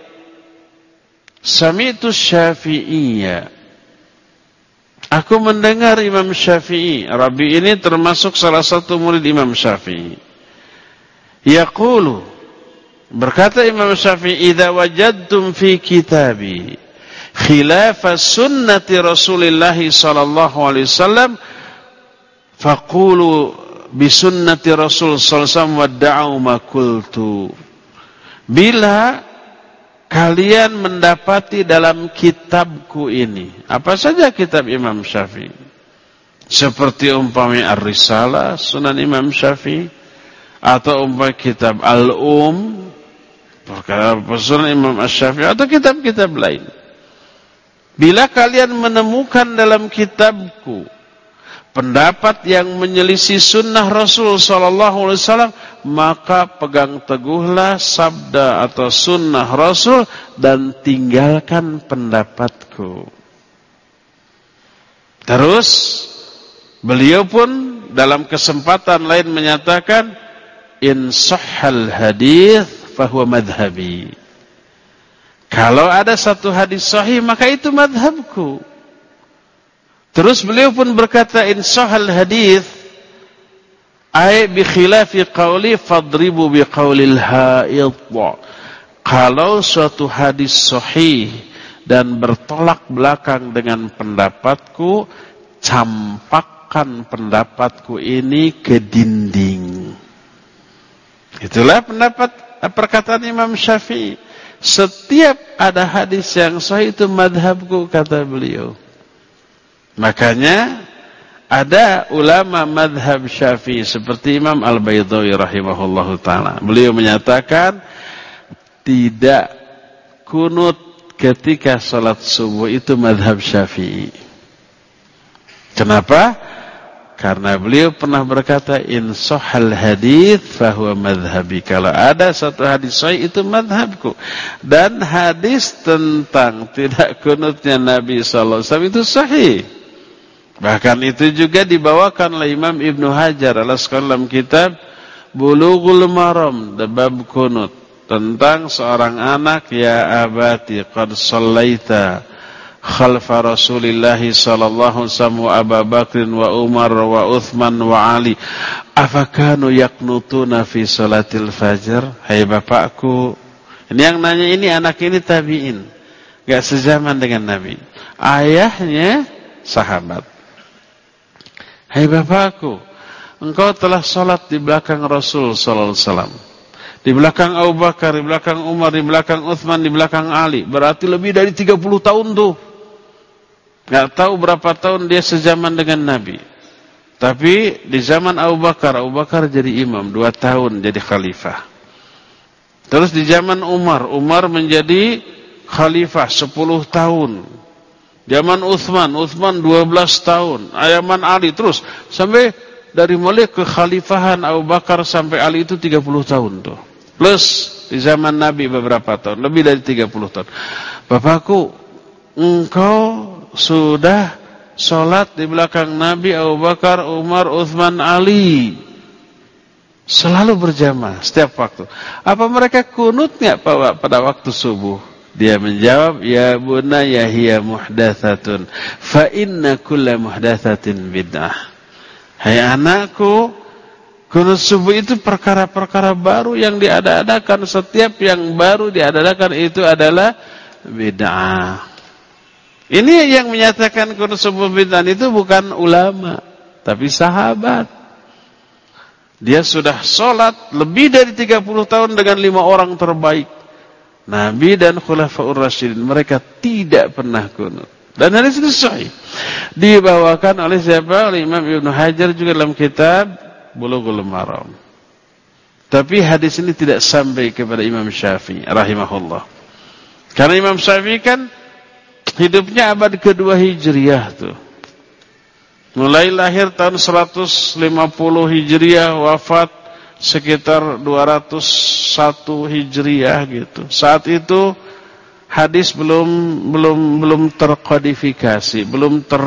[SPEAKER 1] sami'tu Syafi'iyya. Aku mendengar Imam Syafi'i. Rabi' ini termasuk salah satu murid Imam Syafi'i. Yaqulu, berkata Imam Syafi'i, idza wajadtum fi kitabi khilafa sunnati Rasulillah sallallahu alaihi wasallam faqulu bi sunnati Rasul sallallahu alaihi wasallam wadda'u ma qultu. Bila kalian mendapati dalam kitabku ini, apa saja kitab Imam Syafi'i, seperti umpamanya Ar-Risalah Sunan Imam Syafi'i, atau umpamanya kitab Al-Um perkara Sunan Imam Asy-Syafi'i, atau kitab-kitab lain. Bila kalian menemukan dalam kitabku pendapat yang menyelisih sunnah Rasul sallallahu alaihi wasallam, maka pegang teguhlah sabda atau sunnah Rasul dan tinggalkan pendapatku. Terus beliau pun dalam kesempatan lain menyatakan, in sahhal hadits fahuwa madhhabi. Kalau ada satu hadis sahih maka itu madhabku. Terus beliau pun berkata, in sahhal hadits ay bi khilafi qawli fadribu bi qawlil haid. Kalau suatu hadis sahih dan bertolak belakang dengan pendapatku, campakkan pendapatku ini ke dinding. Itulah pendapat perkataan Imam Syafi'i. Setiap ada hadis yang sahih itu madhabku, kata beliau. Makanya ada ulama madhab Syafi'i seperti Imam Al-Baydawi rahimahullahu ta'ala. Beliau menyatakan tidak kunut ketika salat subuh itu madhab Syafi'i. Kenapa? Karena beliau pernah berkata, in sahhal hadits fahuwa madhhabi. Kalau ada satu hadis sahih itu madhabku. Dan hadis tentang tidak kunutnya Nabi sallallahu alaihi wasallam itu sahih. Bahkan itu juga dibawakan oleh Imam Ibnu Hajar al-Asqalani dalam kitab Bulughul Maram bab kunut tentang seorang anak, ya abati qad shallaita khalfa Rasulillah sallallahu alaihi wasallam wa Abu Bakr wa Umar wa Uthman wa Ali afakanu yaqnutuna fi salatil fajr. Hai bapakku, ini yang nanya ini anak ini tabi'in, enggak sezaman dengan Nabi, ayahnya sahabat. Hai bapakku, engkau telah salat di belakang Rasul sallallahu alaihi wasallam, di belakang Abu Bakar, di belakang Umar, di belakang Uthman, di belakang Ali. Berarti lebih dari tiga puluh tahun tuh. Enggak tahu berapa tahun dia sezaman dengan Nabi. Tapi di zaman Abu Bakar, Abu Bakar jadi imam dua tahun jadi khalifah. Terus di zaman Umar, Umar menjadi khalifah sepuluh tahun. Zaman Uthman, Uthman dua belas tahun. Zaman Ali terus sampai dari mulai kekhalifahan Abu Bakar sampai Ali itu tiga puluh tahun tuh. Plus di zaman Nabi beberapa tahun, lebih dari tiga puluh tahun. Bapakku, engkau sudah sholat di belakang Nabi, Abu Bakar, Umar, Uthman, Ali. Selalu berjamaah setiap waktu. Apa mereka kunut enggak pada waktu subuh? Dia menjawab, ya bunayya hiya muhdatsatun fa inna kulla muhdatsatin bid'ah. Hai anakku, kunut subuh itu perkara-perkara baru yang diada-adakan. Setiap yang baru diada-adakan itu adalah bid'ah. Ini yang menyatakan kunut subuh bid'ah itu bukan ulama, tapi sahabat. Dia sudah sholat lebih dari tiga puluh tahun dengan lima orang terbaik, Nabi dan Khulafaur Rasyidin. Mereka tidak pernah kunut. Dan hadis itu sahih. Dibawakan oleh siapa? Oleh Imam Ibnu Hajar juga dalam kitab Bulughul Maram. Tapi hadis ini tidak sampai kepada Imam Syafi'i rahimahullah. Karena Imam Syafi'i kan hidupnya abad kedua Hijriah tuh. Mulai lahir tahun seratus lima puluh Hijriah, wafat sekitar dua ratus satu Hijriah gitu. Saat itu hadis belum belum belum terkodifikasi, belum ter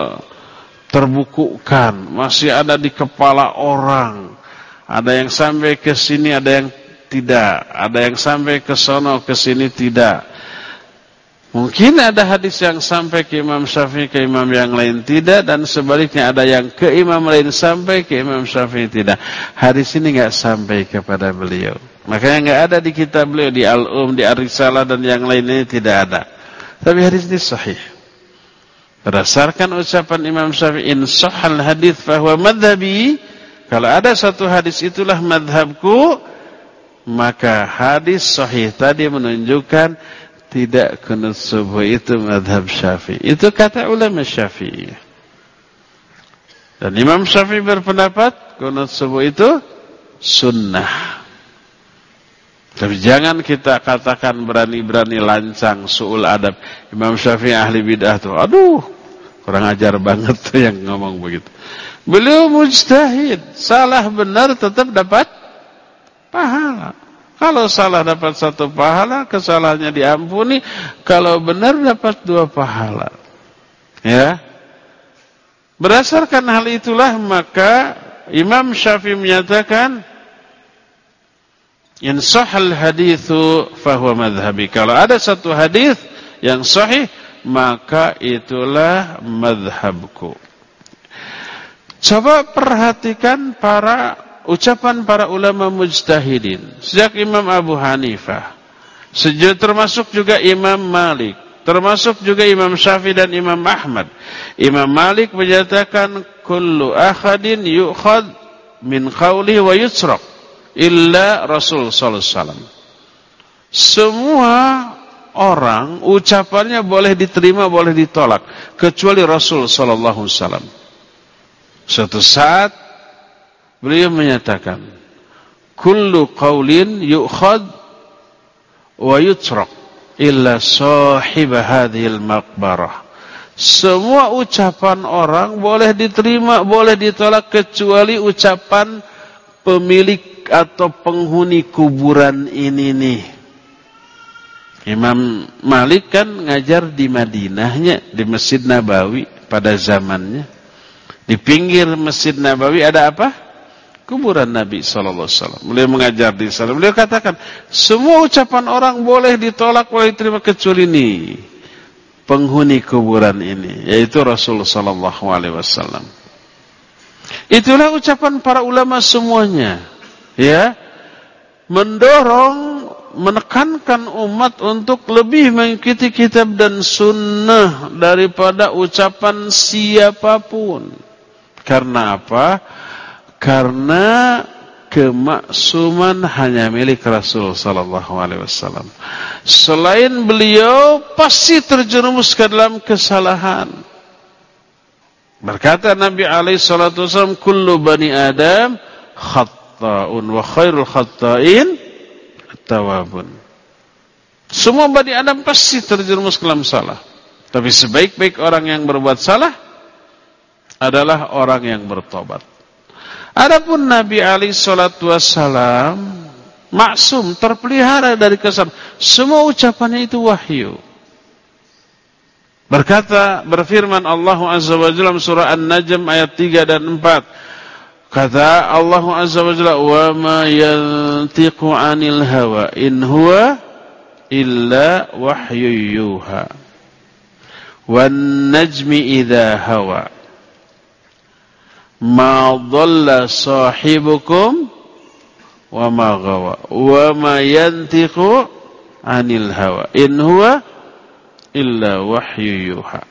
[SPEAKER 1] terbukukan, masih ada di kepala orang. Ada yang sampai ke sini, ada yang tidak, ada yang sampai ke sono, ke sini tidak. Mungkin ada hadis yang sampai ke Imam Syafi'i, ke imam yang lain tidak, dan sebaliknya ada yang ke imam lain sampai ke Imam Syafi'i tidak. Hadis ini enggak sampai kepada beliau. Makanya enggak ada di kitab beliau, di Al-Um, di Ar-Risalah dan yang lainnya tidak ada. Tapi hadis ini sahih. Berdasarkan ucapan Imam Syafi'i, in sahhal hadits fa huwa madhhabi. Kalau ada satu hadis itulah madhabku, maka hadis sahih tadi menunjukkan tidak kunut subuh itu madhab Syafi'i. Itu kata ulama Syafi'i. Dan Imam Syafi'i berpendapat kunut subuh itu sunnah. Tapi jangan kita katakan berani-berani lancang su'ul adab. Imam Syafi'i ahli bid'ah tuh, aduh, kurang ajar banget tuh yang ngomong begitu. Beliau mujtahid, salah benar tetap dapat pahala. Kalau salah dapat satu pahala, kesalahannya diampuni. Kalau benar dapat dua pahala. Ya. Berdasarkan hal itulah maka Imam Syafi'i menyatakan, in sahal haditsu fahuwa madhhabi. Kalau ada satu hadis yang sahih, maka itulah madhabku. Coba perhatikan para ucapan para ulama mujtahidin. Sejak Imam Abu Hanifah, sejak termasuk juga Imam Malik, termasuk juga Imam Syafi'i dan Imam Ahmad. Imam Malik menyatakan kullu ahadin yu'khad min qawlihi wa yusraq illa Rasul sallallahu alaihi wasallam. Semua orang ucapannya boleh diterima, boleh ditolak, kecuali Rasul sallallahu alaihi wasallam. Suatu saat beliau menyatakan, kullu qawlin yu'khad wa yutraq illa sahib hadhil maqbarah. Semua ucapan orang boleh diterima, boleh ditolak, kecuali ucapan pemilik atau penghuni kuburan ini nih. Imam Malik kan ngajar di Madinahnya, di Masjid Nabawi pada zamannya. Di pinggir Masjid Nabawi ada apa? Kuburan Nabi sallallahu alaihi wasallam. Beliau mengajar di sana. Beliau katakan, semua ucapan orang boleh ditolak, boleh diterima kecuali ini, penghuni kuburan ini, yaitu Rasulullah sallallahu alaihi wasallam. Itulah ucapan para ulama semuanya, ya, mendorong, menekankan umat untuk lebih mengikuti kitab dan sunnah daripada ucapan siapapun. Karena apa? Karena kemaksuman hanya milik Rasul sallallahu alaihi wasallam. Selain beliau pasti terjerumus ke dalam kesalahan. Berkata Nabi alaihi salatu wasallam, kullu bani Adam khatta'un wa khairul khatta'in at-tawwabun. Semua bani Adam pasti terjerumus ke dalam salah. Tapi sebaik-baik orang yang berbuat salah adalah orang yang bertobat. Adapun Nabi alaihi salatu wassalam maksum, terpelihara dari kesalahan. Semua ucapannya itu wahyu. Berkata, berfirman Allah Azza wa Jalla dalam surah An-Najm ayat tiga dan empat. Kata Allah Azza wa Jalla, "Wa ma yantiqu 'anil hawa in huwa illa wahyu yuha. Wan najmi idza hawa. Ma dhalla sahibukum wa ma ghawa wa ma yantiqu 'anil hawa in huwa illa wahyu yuha."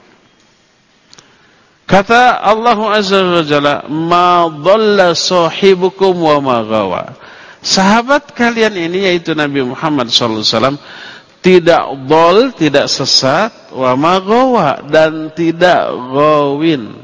[SPEAKER 1] Kata Allah Azza wa Jalla, ma dhalla sahibukum wa ma ghawa. Sahabat kalian ini, yaitu Nabi Muhammad sallallahu alaihi wasallam, tidak dhol, tidak sesat, wa ma ghawa, dan tidak ghawin.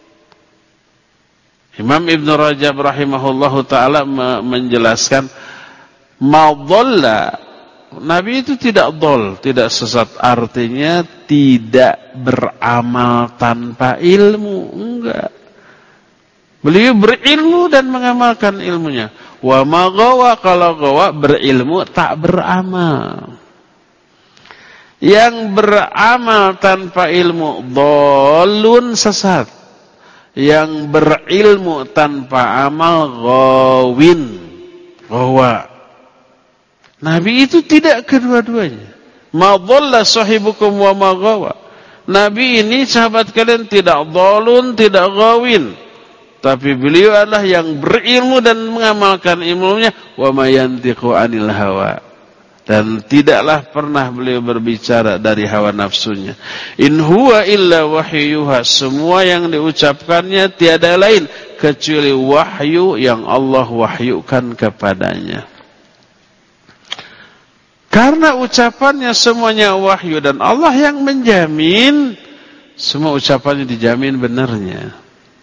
[SPEAKER 1] Imam Ibn Rajab rahimahullahu ta'ala menjelaskan, ma dhalla, Nabi itu tidak dhol, tidak sesat, artinya tidak beramal tanpa ilmu, enggak. Beliau berilmu dan mengamalkan ilmunya. Wa ma ghawa, kalau ghawa berilmu tak beramal. Yang beramal tanpa ilmu dhalun, sesat. Yang berilmu tanpa amal ghawin, ghawa. Nabi itu tidak kedua-duanya. Ma dhalla sahibukum wa ma ghawa. Nabi ini, sahabat kalian, tidak dhalun, tidak ghawin. Tapi beliau adalah yang berilmu dan mengamalkan ilmunya. Wa ma yantiqu 'anil hawa. Dan tidaklah pernah beliau berbicara dari hawa nafsunya. In huwa illa wahyuha. Semua yang diucapkannya tiada lain kecuali wahyu yang Allah wahyukan kepadanya. Karena ucapannya semuanya wahyu dan Allah yang menjamin, semua ucapannya dijamin benarnya.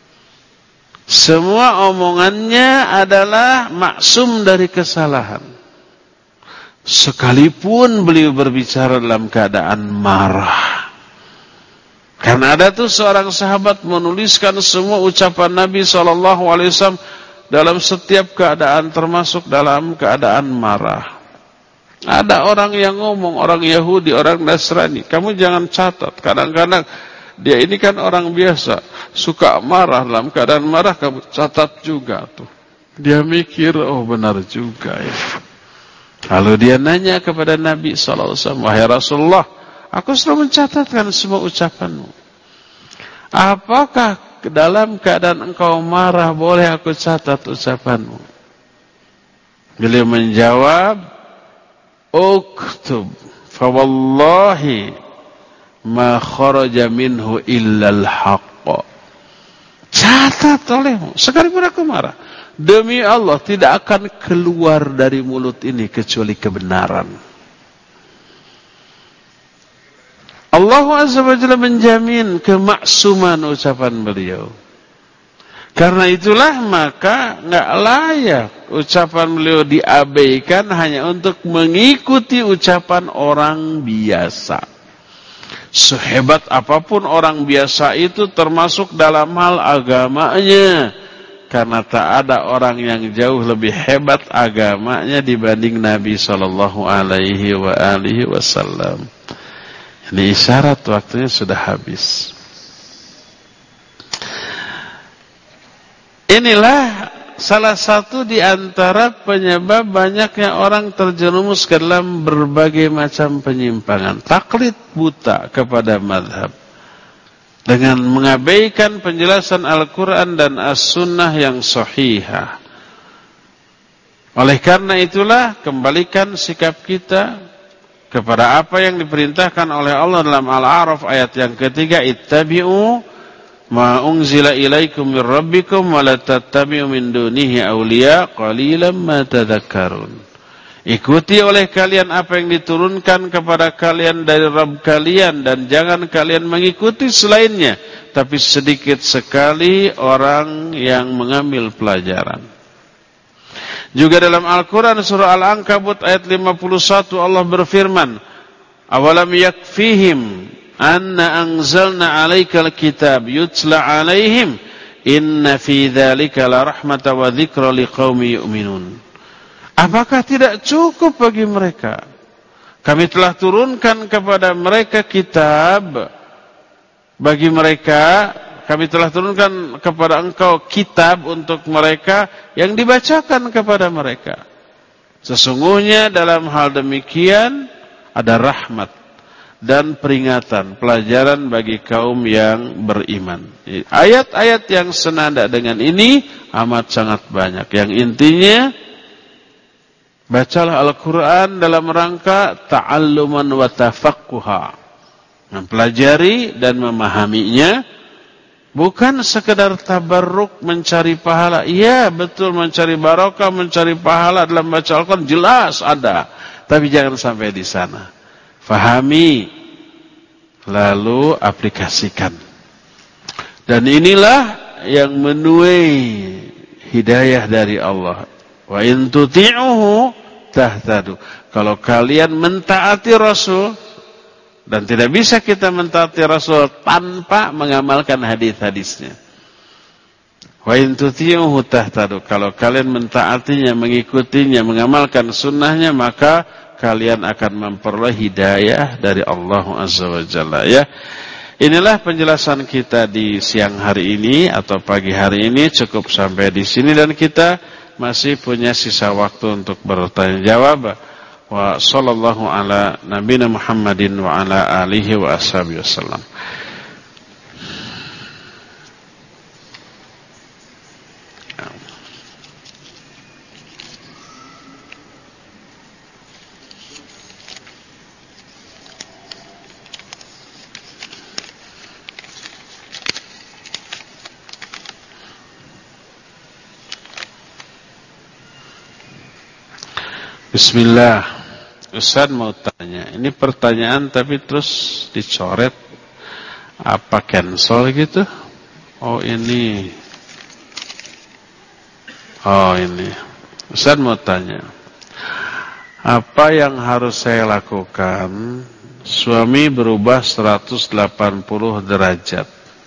[SPEAKER 1] Semua omongannya adalah maksum dari kesalahan. Sekalipun beliau berbicara dalam keadaan marah. Karena ada tuh seorang sahabat menuliskan semua ucapan Nabi shallallahu alaihi wasallam dalam setiap keadaan, termasuk dalam keadaan marah. Ada orang yang ngomong, orang Yahudi, orang Nasrani, kamu jangan catat. Kadang-kadang dia ini kan orang biasa, suka marah, dalam keadaan marah kamu catat juga tuh. Dia mikir, oh benar juga ya. Lalu dia nanya kepada Nabi shallallahu alaihi wasallam, wahai Rasulullah, aku selalu mencatatkan semua ucapanmu. Apakah dalam keadaan engkau marah boleh aku catat ucapanmu? Beliau menjawab, uktub, fa wallahi ma kharaja minhu illal haqq. Catat olehmu, sekalipun aku marah. Demi Allah, tidak akan keluar dari mulut ini kecuali kebenaran. Allah Azza wa Jalla menjamin kemaksuman ucapan beliau. Karena itulah maka enggak layak ucapan beliau diabaikan hanya untuk mengikuti ucapan orang biasa. Sehebat apapun orang biasa itu, termasuk dalam hal agamanya. Karena tak ada orang yang jauh lebih hebat agamanya dibanding Nabi sallallahu alaihi wa alihi wasallam. Ini isyarat waktunya sudah habis. Inilah salah satu di antara penyebab banyaknya orang terjerumus ke dalam berbagai macam penyimpangan. Taklid buta kepada mazhab. Dengan mengabaikan penjelasan Al-Quran dan As-Sunnah yang sahihah. Oleh karena itulah, kembalikan sikap kita kepada apa yang diperintahkan oleh Allah dalam Al-A'raf ayat yang ketiga. Ittabi'u ma unzila ilaikum min rabbikum wa la tattabi'u min dunihi awliya qalilan ma tadhakkarun. Ikuti oleh kalian apa yang diturunkan kepada kalian dari Rabb kalian dan jangan kalian mengikuti selainnya, tapi sedikit sekali orang yang mengambil pelajaran. Juga dalam Al-Quran surah Al-Ankabut ayat lima puluh satu Allah berfirman, awalam yakfihim anna anzalna alaikal kitab yutla alaihim inna fi dzalika la rahmatan wa dzikra liqaumi yu'minun. Apakah tidak cukup bagi mereka? Kami telah turunkan kepada mereka kitab. Bagi mereka, kami telah turunkan kepada engkau kitab untuk mereka yang dibacakan kepada mereka. Sesungguhnya dalam hal demikian ada rahmat dan peringatan, pelajaran bagi kaum yang beriman. Ayat-ayat yang senada dengan ini amat sangat banyak. Yang intinya, bacalah Al-Quran dalam rangka ta'alluman wa tafaqquha. Mempelajari dan memahaminya. Bukan sekedar tabarruk mencari pahala. Iya betul, mencari barokah, mencari pahala dalam baca Al-Quran jelas ada. Tapi jangan sampai di sana. Fahami, lalu aplikasikan. Dan inilah yang menuai hidayah dari Allah. Wa in tuti'uhu tahtadu. Kalau kalian mentaati Rasul, dan tidak bisa kita mentaati Rasul tanpa mengamalkan hadis-hadisnya. Wa in tuti'uhu tahtadu. Kalau kalian mentaatinya, mengikutinya, mengamalkan sunnahnya, maka kalian akan memperoleh hidayah dari Allah Azza wa Jalla. Ya. Inilah penjelasan kita di siang hari ini atau pagi hari ini. Cukup sampai di sini dan kita masih punya sisa waktu untuk bertanya jawab. Wa sallallahu ala nabiyina Muhammadin wa ala alihi wa ashabihi wasallam. Bismillah. Ustaz mau tanya, ini pertanyaan tapi terus dicoret, apa cancel gitu? Oh ini, oh ini. Ustaz mau tanya, apa yang harus saya lakukan? Suami berubah seratus delapan puluh derajat.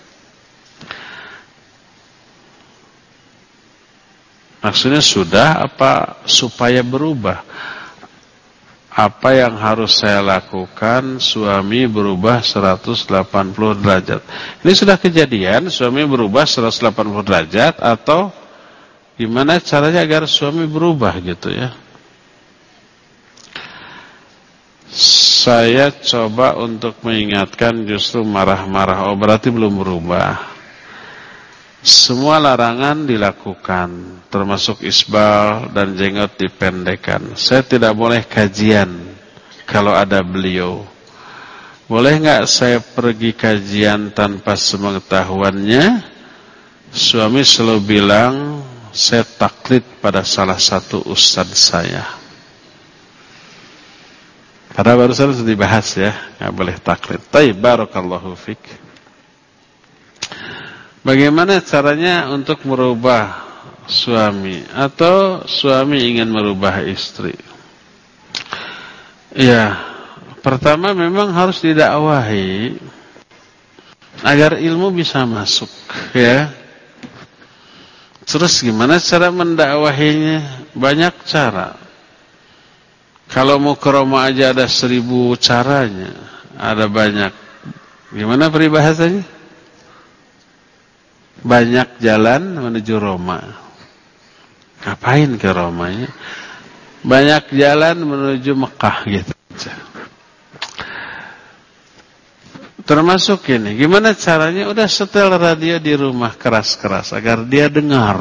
[SPEAKER 1] Maksudnya sudah apa supaya berubah? Apa yang harus saya lakukan suami berubah seratus delapan puluh derajat? Ini sudah kejadian suami berubah seratus delapan puluh derajat atau gimana caranya agar suami berubah gitu ya? Saya coba untuk mengingatkan justru marah-marah. Oh berarti belum berubah. Semua larangan dilakukan, termasuk isbal dan jenggot dipendekkan. Saya tidak boleh kajian kalau ada beliau. Boleh nggak saya pergi kajian tanpa sepengetahuannya? Suami selalu bilang, saya taklid pada salah satu ustaz saya. Padahal barusan sudah dibahas ya, nggak boleh taklid. Taib, barakallahu fik. Bagaimana caranya untuk merubah suami atau suami ingin merubah istri? Ya, pertama memang harus didakwahi agar ilmu bisa masuk ya. Terus gimana cara mendakwahinya? Banyak cara. Kalau mau ke Roma aja ada seribu caranya, ada banyak. Gimana peribahasanya? banyak jalan menuju Roma. Ngapain ke Roma ya? Banyak jalan menuju Mekah gitu aja. Termasuk ini, gimana caranya? Udah setel radio di rumah keras-keras agar dia dengar.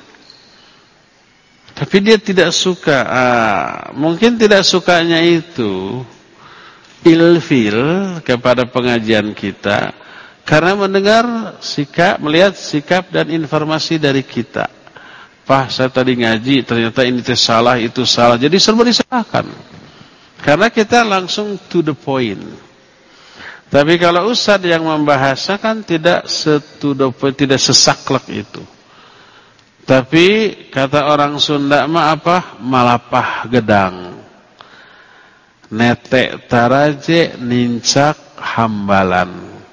[SPEAKER 1] Tapi dia tidak suka, ah, mungkin tidak sukanya itu ilfil kepada pengajian kita karena mendengar sikap, melihat sikap dan informasi dari kita. Pak, saya tadi ngaji, ternyata ini itu salah, itu salah. Jadi serba disalahkan. Karena kita langsung to the point. Tapi kalau ustadz yang membahasakan tidak setudo, tidak sesaklek itu. Tapi kata orang Sunda mah apa? Malapah gedang. Netek taraje nincak hambalan.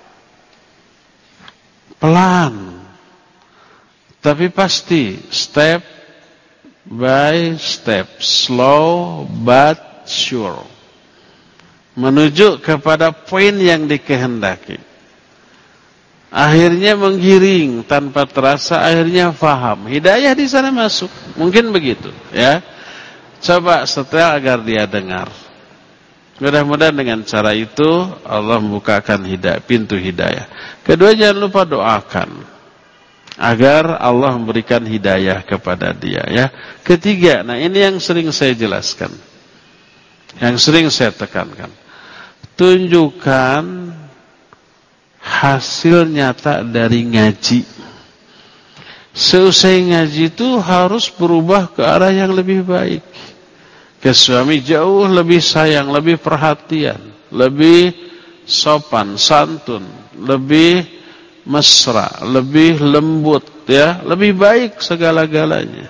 [SPEAKER 1] Pelan. Tapi pasti step by step, slow but sure. Menuju kepada poin yang dikehendaki. Akhirnya menggiring tanpa terasa, akhirnya faham. Hidayah di sana masuk. Mungkin begitu, ya. Coba setel agar dia dengar. Mudah-mudahan dengan cara itu Allah membukakan hidayah, pintu hidayah. Kedua, jangan lupa doakan agar Allah memberikan hidayah kepada dia, ya. Ketiga, nah ini yang sering saya jelaskan. Yang sering saya tekankan. Tunjukkan hasil nyata dari ngaji. Seusai ngaji itu harus berubah ke arah yang lebih baik. Ke suami jauh lebih sayang, lebih perhatian, lebih sopan, santun, lebih mesra, lebih lembut, ya, lebih baik segala-galanya.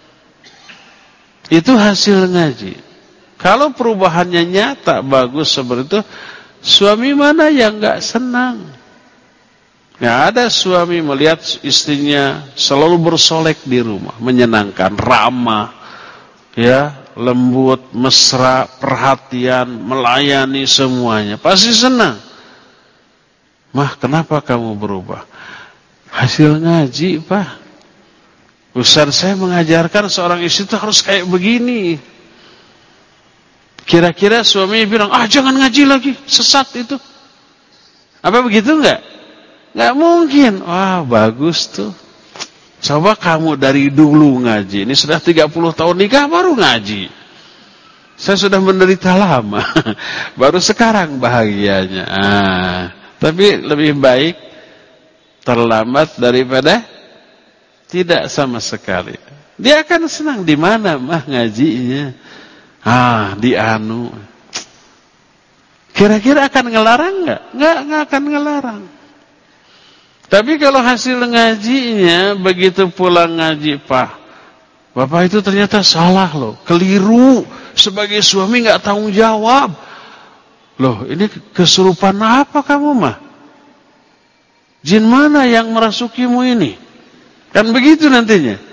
[SPEAKER 1] Itu hasil ngaji. Kalau perubahannya nyata, bagus seperti itu, suami mana yang enggak senang? Nggak ada suami melihat istrinya selalu bersolek di rumah, menyenangkan, ramah, ya, lembut, mesra, perhatian, melayani semuanya. Pasti senang. Mah, kenapa kamu berubah? Hasil ngaji, Pak. Ustaz saya mengajarkan seorang istri itu harus kayak begini. Kira-kira suami bilang, ah jangan ngaji lagi, sesat itu. Apa begitu enggak? Enggak mungkin. Wah bagus tuh. Coba kamu dari dulu ngaji. Ini sudah tiga puluh tahun nikah baru ngaji. Saya sudah menderita lama. Baru sekarang bahagianya. Ah, tapi lebih baik terlambat daripada tidak sama sekali. Dia akan senang. Di mana mah ngajinya? Ah, di anu. Kira-kira akan ngelarang enggak? Enggak, enggak akan ngelarang. Tapi kalau hasil ngajinya begitu pulang ngaji, Pak, Bapak itu ternyata salah loh, keliru, sebagai suami enggak tanggung jawab. Loh, ini kesurupan apa kamu mah? Jin mana yang merasukimu ini? Kan begitu nantinya.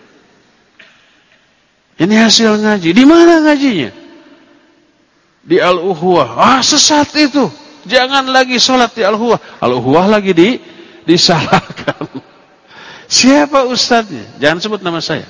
[SPEAKER 1] Ini hasil ngaji. Di mana ngajinya? Di Al-Uhuwah. Ah, sesat itu. Jangan lagi sholat di Al-Uhuwah. Al-Uhuwah lagi di disalahkan. Siapa ustadznya? Jangan sebut nama saya.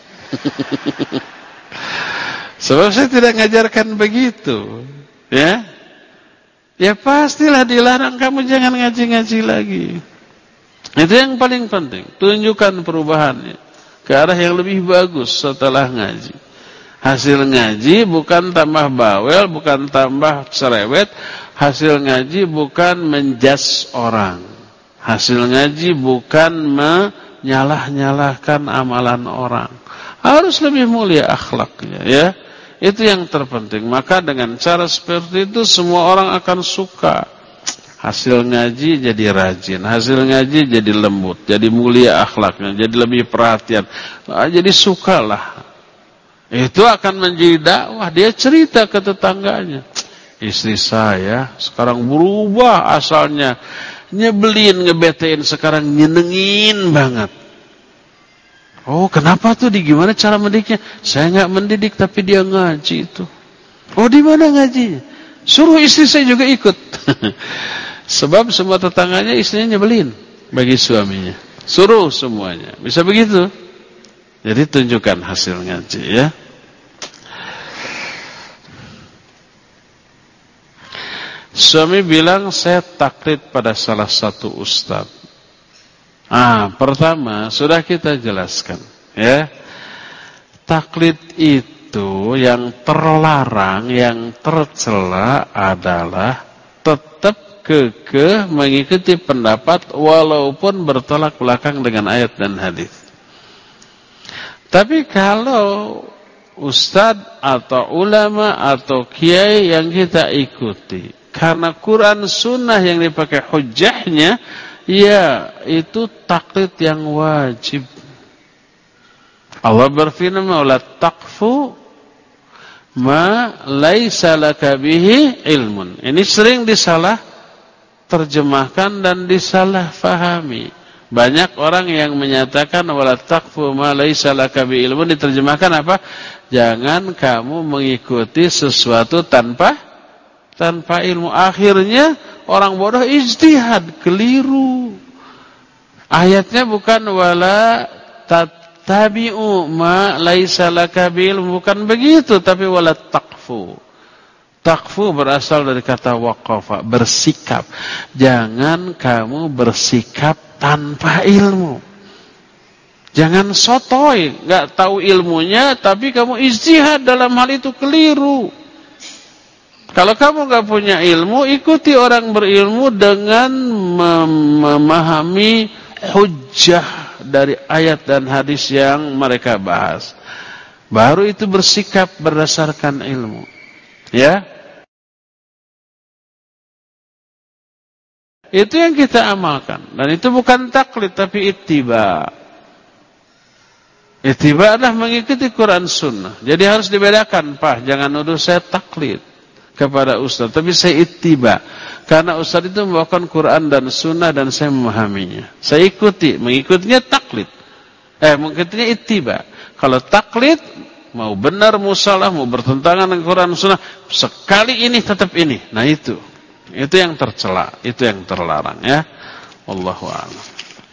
[SPEAKER 1] Sebab saya tidak ngajarkan begitu. Ya. Ya pastilah dilarang, kamu jangan ngaji-ngaji lagi. Itu yang paling penting. Tunjukkan perubahannya ke arah yang lebih bagus setelah ngaji. Hasil ngaji bukan tambah bawel, bukan tambah cerewet. Hasil ngaji bukan menjas orang. Hasil ngaji bukan menyalah-nyalahkan amalan orang. Harus lebih mulia akhlaknya, ya. Itu yang terpenting. Maka dengan cara seperti itu semua orang akan suka. Hasil ngaji jadi rajin, hasil ngaji jadi lembut, jadi mulia akhlaknya, jadi lebih perhatian, nah, jadi sukalah. Itu akan menjadi dakwah. Dia cerita ke tetangganya, istri saya sekarang berubah, asalnya nyebelin, ngebetein, sekarang nyenengin banget. Oh kenapa tuh? Di gimana cara mendidiknya? Saya nggak mendidik tapi dia ngaji itu. Oh di mana ngajinya? Suruh istri saya juga ikut. Sebab semua tetangganya istrinya nyebelin bagi suaminya. Suruh semuanya. Bisa begitu. Jadi tunjukkan hasil ngaji ya. Suami bilang saya taklid pada salah satu ustaz. Ah, pertama sudah kita jelaskan ya. Taklid itu yang terlarang, yang tercela adalah tetap kekeh mengikuti pendapat walaupun bertolak belakang dengan ayat dan hadis. Tapi kalau ustaz atau ulama atau kiai yang kita ikuti karena Quran sunnah yang dipakai hujjahnya, ya itu taklid yang wajib. Allah berfirman, "La taqfu ma laisa laka bihi ilmun." Ini sering disalah terjemahkan dan disalah fahami. Banyak orang yang menyatakan wala taqfu ma laisa laka bihi ilmun diterjemahkan apa? Jangan kamu mengikuti sesuatu tanpa tanpa ilmu. Akhirnya orang bodoh ijtihad, keliru. Ayatnya bukan wala tattabi'u ma laisa laka bil, bukan begitu, tapi wala taqfu. Taqfu berasal dari kata waqafa, bersikap. Jangan kamu bersikap tanpa ilmu. Jangan sotoy, enggak tahu ilmunya tapi kamu ijtihad dalam hal itu, keliru. Kalau kamu nggak punya ilmu, ikuti orang berilmu dengan memahami hujjah dari ayat dan hadis yang mereka bahas. Baru itu bersikap berdasarkan ilmu. Ya. Itu yang kita amalkan. Dan itu bukan taklid, tapi ittiba. Ittiba adalah mengikuti Quran Sunnah. Jadi harus dibedakan, Pak. Jangan nuduh saya taklid kepada ustaz, tapi saya ittiba karena ustaz itu membawakan Quran dan sunnah dan saya memahaminya, saya ikuti. Mengikutinya taklid, eh mengikutinya ittiba. Kalau taklid mau benar mau salah, mau bertentangan dengan Quran dan sunnah, sekali ini tetap ini, nah itu itu yang tercela, itu yang terlarang ya. Wallahu a'lam.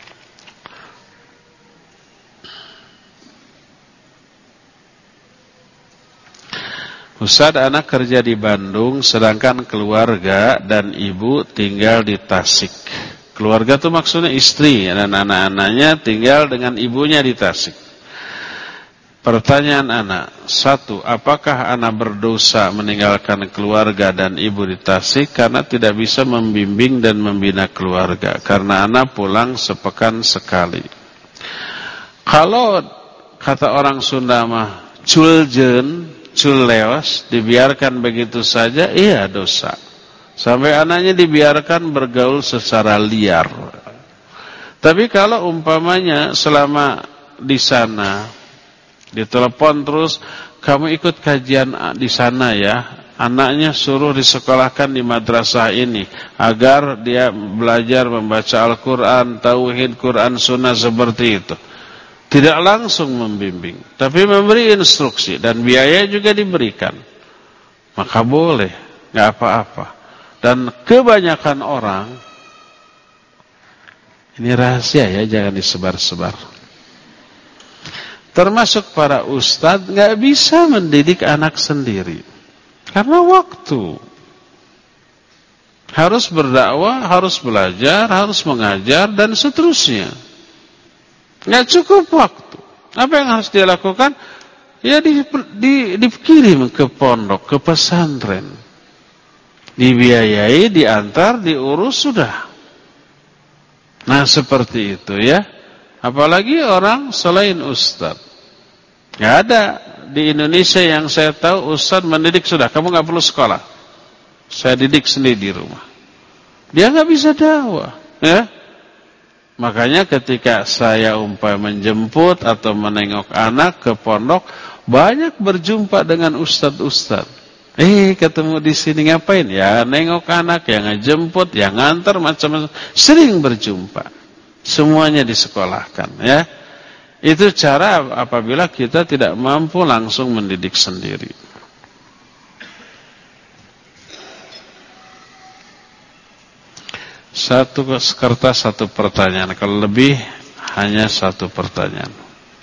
[SPEAKER 1] Ustaz, anak kerja di Bandung, sedangkan keluarga dan ibu tinggal di Tasik. Keluarga itu maksudnya istri dan anak-anaknya tinggal dengan ibunya di Tasik. Pertanyaan anak, satu, apakah anak berdosa meninggalkan keluarga dan ibu di Tasik karena tidak bisa membimbing dan membina keluarga? Karena anak pulang sepekan sekali. Kalau kata orang Sunda mah culjen, culeos, dibiarkan begitu saja, iya dosa. Sampai anaknya dibiarkan bergaul secara liar. Tapi kalau umpamanya selama di sana ditelepon terus, kamu ikut kajian di sana ya, anaknya suruh disekolahkan di madrasah ini agar dia belajar membaca Al-Quran, tauhid, Quran, sunnah, seperti itu. Tidak langsung membimbing, tapi memberi instruksi dan biaya juga diberikan. Maka boleh, nggak apa-apa. Dan kebanyakan orang, ini rahasia ya, jangan disebar-sebar. Termasuk para ustadz nggak bisa mendidik anak sendiri karena waktu. Harus berdakwah, harus belajar, harus mengajar dan seterusnya. Nggak cukup waktu. Apa yang harus dia lakukan? Ya di, di, dikirim ke pondok, ke pesantren, dibiayai, diantar, diurus, sudah. Nah seperti itu ya. Apalagi orang selain ustaz. Nggak ada di Indonesia yang saya tahu ustaz mendidik, sudah kamu nggak perlu sekolah, saya didik sendiri di rumah. Dia nggak bisa dakwah ya. Makanya ketika saya umpamanya menjemput atau menengok anak ke pondok, banyak berjumpa dengan ustad-ustad. Eh, ketemu di sini ngapain? Ya nengok anak, ya ngejemput, ya ngantar, macam-macam. Sering berjumpa. Semuanya disekolahkan ya. Itu cara apabila kita tidak mampu langsung mendidik sendiri. Satu kertas, satu pertanyaan. Kalau lebih hanya satu pertanyaan.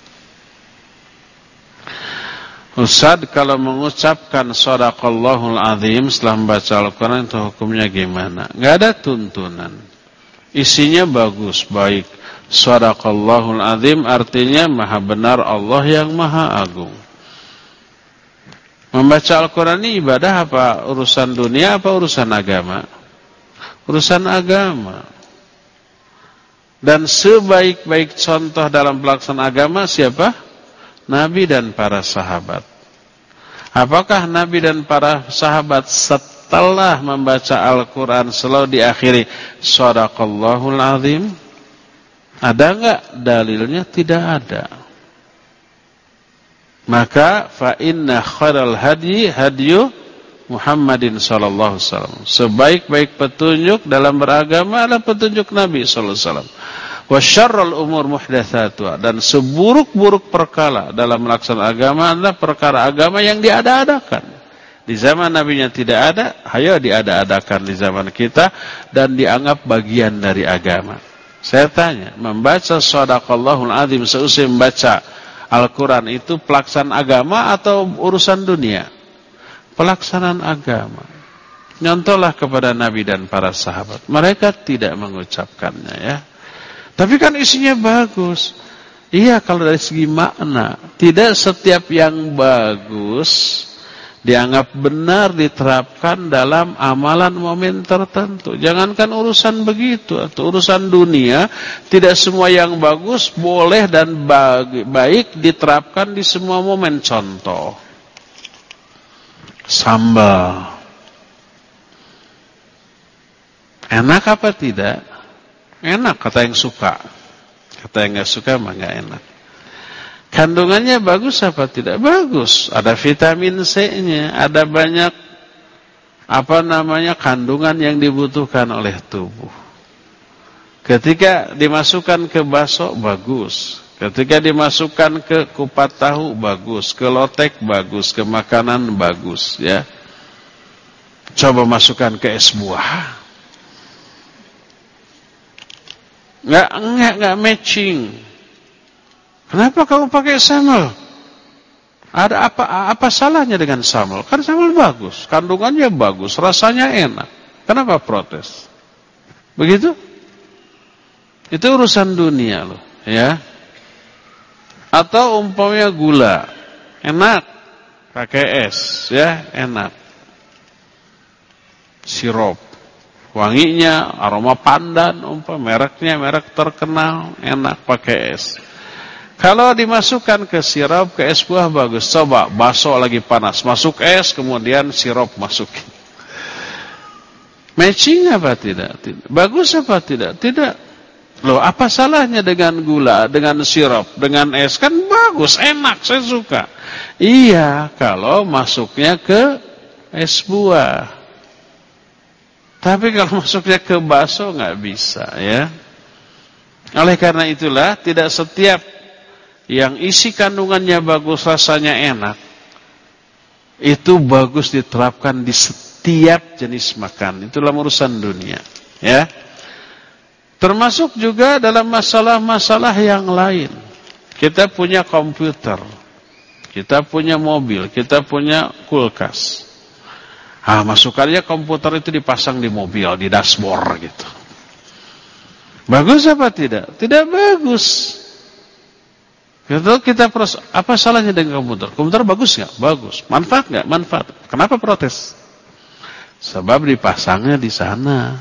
[SPEAKER 1] Ustaz, kalau mengucapkan shadaqallahul azim setelah membaca Al-Quran itu hukumnya gimana? Nggak ada tuntunan. Isinya bagus, baik. Shadaqallahul azim artinya maha benar Allah yang maha agung. Membaca Al-Quran ini ibadah apa? Urusan dunia apa urusan agama? Urusan agama. Dan sebaik-baik contoh dalam pelaksanaan agama siapa? Nabi dan para sahabat. Apakah Nabi dan para sahabat setelah membaca Al-Quran selalu diakhiri shadaqallahul azim? Ada enggak dalilnya? Tidak ada. Maka fa inna khairal hadi hadyu Muhammadin sallallahu alaihi wasallam. Sebaik-baik petunjuk dalam beragama adalah petunjuk Nabi sallallahu alaihi wasallam. Wa syarrul umur muhdatsatuha, dan seburuk-buruk perkara dalam melaksanakan agama adalah perkara agama yang diada-adakan. Di zaman Nabi-nya tidak ada, ayo diada-adakan di zaman kita dan dianggap bagian dari agama. Saya tanya, membaca shadaqallahul azim seusai membaca Al-Quran itu pelaksanaan agama atau urusan dunia? Pelaksanaan agama. Nyontohlah kepada Nabi dan para sahabat. Mereka tidak mengucapkannya, ya. Tapi kan isinya bagus. Iya, kalau dari segi makna. Tidak setiap yang bagus dianggap benar diterapkan dalam amalan momen tertentu. Jangankan urusan begitu atau urusan dunia, tidak semua yang bagus boleh dan baik diterapkan di semua momen. Contoh, sambal enak apa tidak? Enak kata yang suka. Kata yang gak suka mah gak enak. Kandungannya bagus apa tidak? Bagus. Ada vitamin C-nya, ada banyak apa namanya kandungan yang dibutuhkan oleh tubuh. Ketika dimasukkan ke bakso bagus. Ketika dimasukkan ke kupat tahu bagus, ke lotek bagus, ke makanan bagus, ya. Coba masukkan ke es buah. Enggak enggak enggak matching. Kenapa kamu pakai sambal? Ada apa apa salahnya dengan sambal? Kan sambal bagus, kandungannya bagus, rasanya enak. Kenapa protes? Begitu? Itu urusan dunia loh, ya. Atau umpamanya gula, enak, pakai es, ya, enak. Sirup, wanginya, aroma pandan, umpam mereknya merek terkenal, enak pakai es. Kalau dimasukkan ke sirup, ke es buah bagus. Coba bakso lagi panas, masuk es, kemudian sirup masukin. Matching apa tidak? Tidak. Bagus apa tidak? Tidak. Loh, apa salahnya dengan gula, dengan sirup, dengan es? Kan bagus, enak, saya suka. Iya, kalau masuknya ke es buah. Tapi kalau masuknya ke bakso nggak bisa, ya. Oleh karena itulah tidak setiap yang isi kandungannya bagus, rasanya enak, itu bagus diterapkan di setiap jenis makan. Itulah urusan dunia, ya. Termasuk juga dalam masalah-masalah yang lain. Kita punya komputer, kita punya mobil, kita punya kulkas. Ah, masukannya komputer itu dipasang di mobil, di dashboard gitu. Bagus apa tidak? Tidak bagus. Gitu kita pros, apa salahnya dengan komputer? Komputer bagus nggak? Bagus. Manfaat nggak? Manfaat. Kenapa protes? Sebab dipasangnya di sana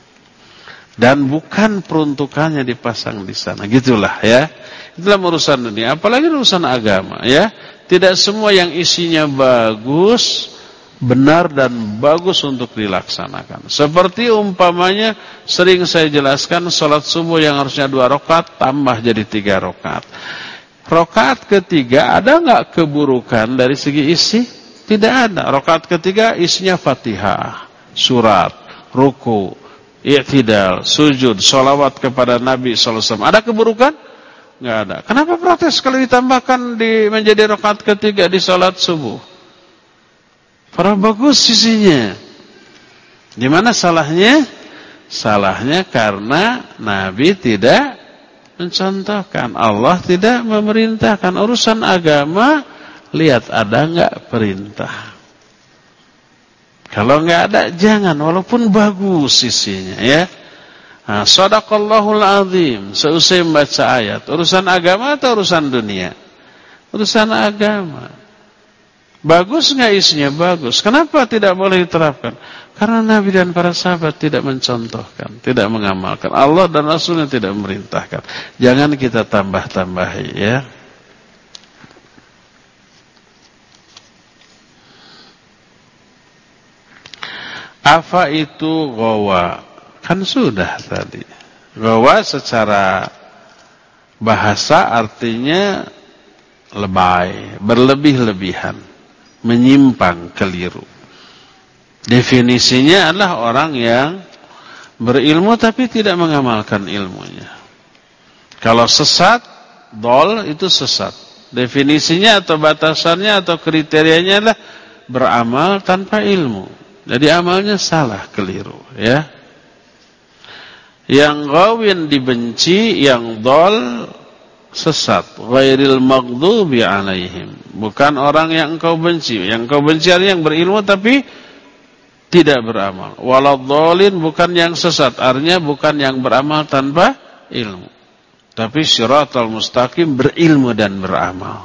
[SPEAKER 1] dan bukan peruntukannya dipasang di sana. Gitulah, ya. Itulah urusan dunia. Apalagi urusan agama, ya. Tidak semua yang isinya bagus benar dan bagus untuk dilaksanakan. Seperti umpamanya sering saya jelaskan, sholat subuh yang harusnya dua rakaat tambah jadi tiga rakaat. Rakaat ketiga ada nggak keburukan dari segi isi? Tidak ada. Rakaat ketiga isinya Fatihah, surat, ruku, i'tidal, sujud, sholawat kepada Nabi sallallahu alaihi wasallam. Ada keburukan? Nggak ada. Kenapa protes kalau ditambahkan di menjadi rakaat ketiga di sholat subuh? Para bagus sisinya. Di mana salahnya? Salahnya karena Nabi tidak mencontohkan. Allah tidak memerintahkan. Urusan agama, lihat ada enggak perintah. Kalau enggak ada, jangan, walaupun bagus isinya, ya. Nah, Shadaqallahul azim. Seusai membaca ayat, urusan agama atau urusan dunia? Urusan agama. Bagus enggak isinya? Bagus. Kenapa tidak boleh diterapkan? Karena Nabi dan para sahabat tidak mencontohkan, tidak mengamalkan. Allah dan Rasulnya tidak memerintahkan. Jangan kita tambah-tambahi, ya. Apa itu ghawa? Kan sudah tadi. Ghawa secara bahasa artinya lebay, berlebih-lebihan, menyimpang, keliru. Definisinya adalah orang yang berilmu tapi tidak mengamalkan ilmunya. Kalau sesat, dol itu sesat. Definisinya atau batasannya atau kriterianya adalah beramal tanpa ilmu. Jadi amalnya salah, keliru, ya. Yang ghawin dibenci, yang dol sesat. Ghairil maghdubi alaihim. Bukan orang yang engkau benci. Yang engkau benci adalah yang berilmu tapi tidak beramal. Waladhdallin, bukan yang sesat, artinya bukan yang beramal tanpa ilmu. Tapi syiratal mustaqim, berilmu dan beramal.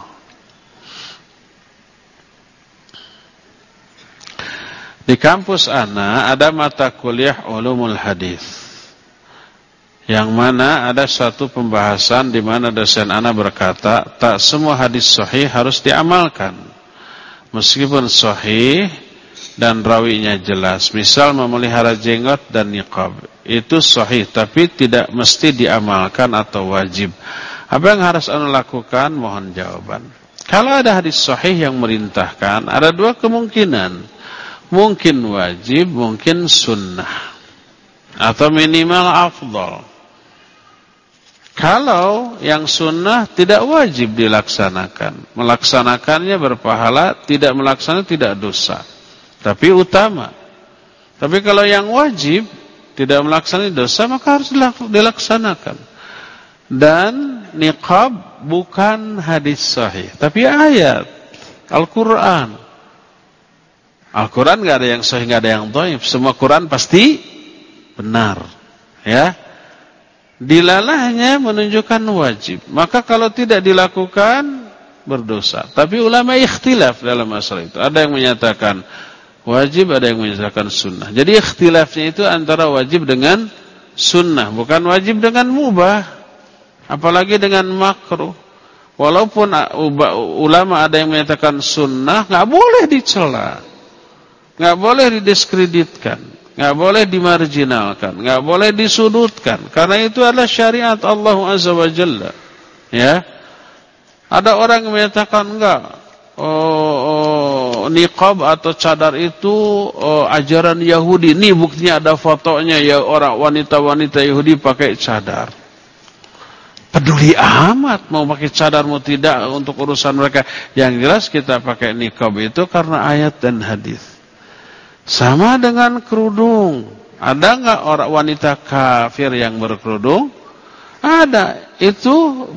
[SPEAKER 1] Di kampus ana ada mata kuliah ulumul hadis. Yang mana ada suatu pembahasan di mana dosen ana berkata, tak semua hadis sahih harus diamalkan. Meskipun sahih dan rawinya jelas, misal memelihara jenggot dan niqab, itu sahih tapi tidak mesti diamalkan atau wajib. Apa yang harus anda lakukan? Mohon jawaban. Kalau ada hadis sahih yang merintahkan, ada dua kemungkinan, mungkin wajib, mungkin sunnah, atau minimal afdal. Kalau yang sunnah tidak wajib dilaksanakan, melaksanakannya berpahala, tidak melaksanakan tidak dosa, tapi utama. Tapi kalau yang wajib tidak melaksanakan dosa, maka harus dilaksanakan. Dan niqab bukan hadis sahih, tapi ayat Al-Quran. Al-Quran nggak ada yang sahih, nggak ada yang dhaif. Semua Quran pasti benar, ya. Dilalahnya menunjukkan wajib. Maka kalau tidak dilakukan berdosa. Tapi ulama ikhtilaf dalam masalah itu. Ada yang menyatakan wajib, ada yang menyatakan sunnah. Jadi ikhtilafnya itu antara wajib dengan sunnah, bukan wajib dengan mubah, apalagi dengan makruh. Walaupun ulama ada yang menyatakan sunnah, nggak boleh dicela, nggak boleh didiskreditkan, nggak boleh dimarginalkan, nggak boleh disudutkan, karena itu adalah syariat Allah Azza wa Jalla. Ya, ada orang yang menyatakan enggak, oh, oh, niqab atau cadar itu oh, ajaran Yahudi. Nih buktinya ada fotonya ya, orang wanita-wanita Yahudi pakai cadar. Peduli amat mau pakai cadar mau tidak untuk urusan mereka. Yang jelas kita pakai niqab itu karena ayat dan hadis. Sama dengan kerudung. Ada enggak orang wanita kafir yang berkerudung? Ada. Itu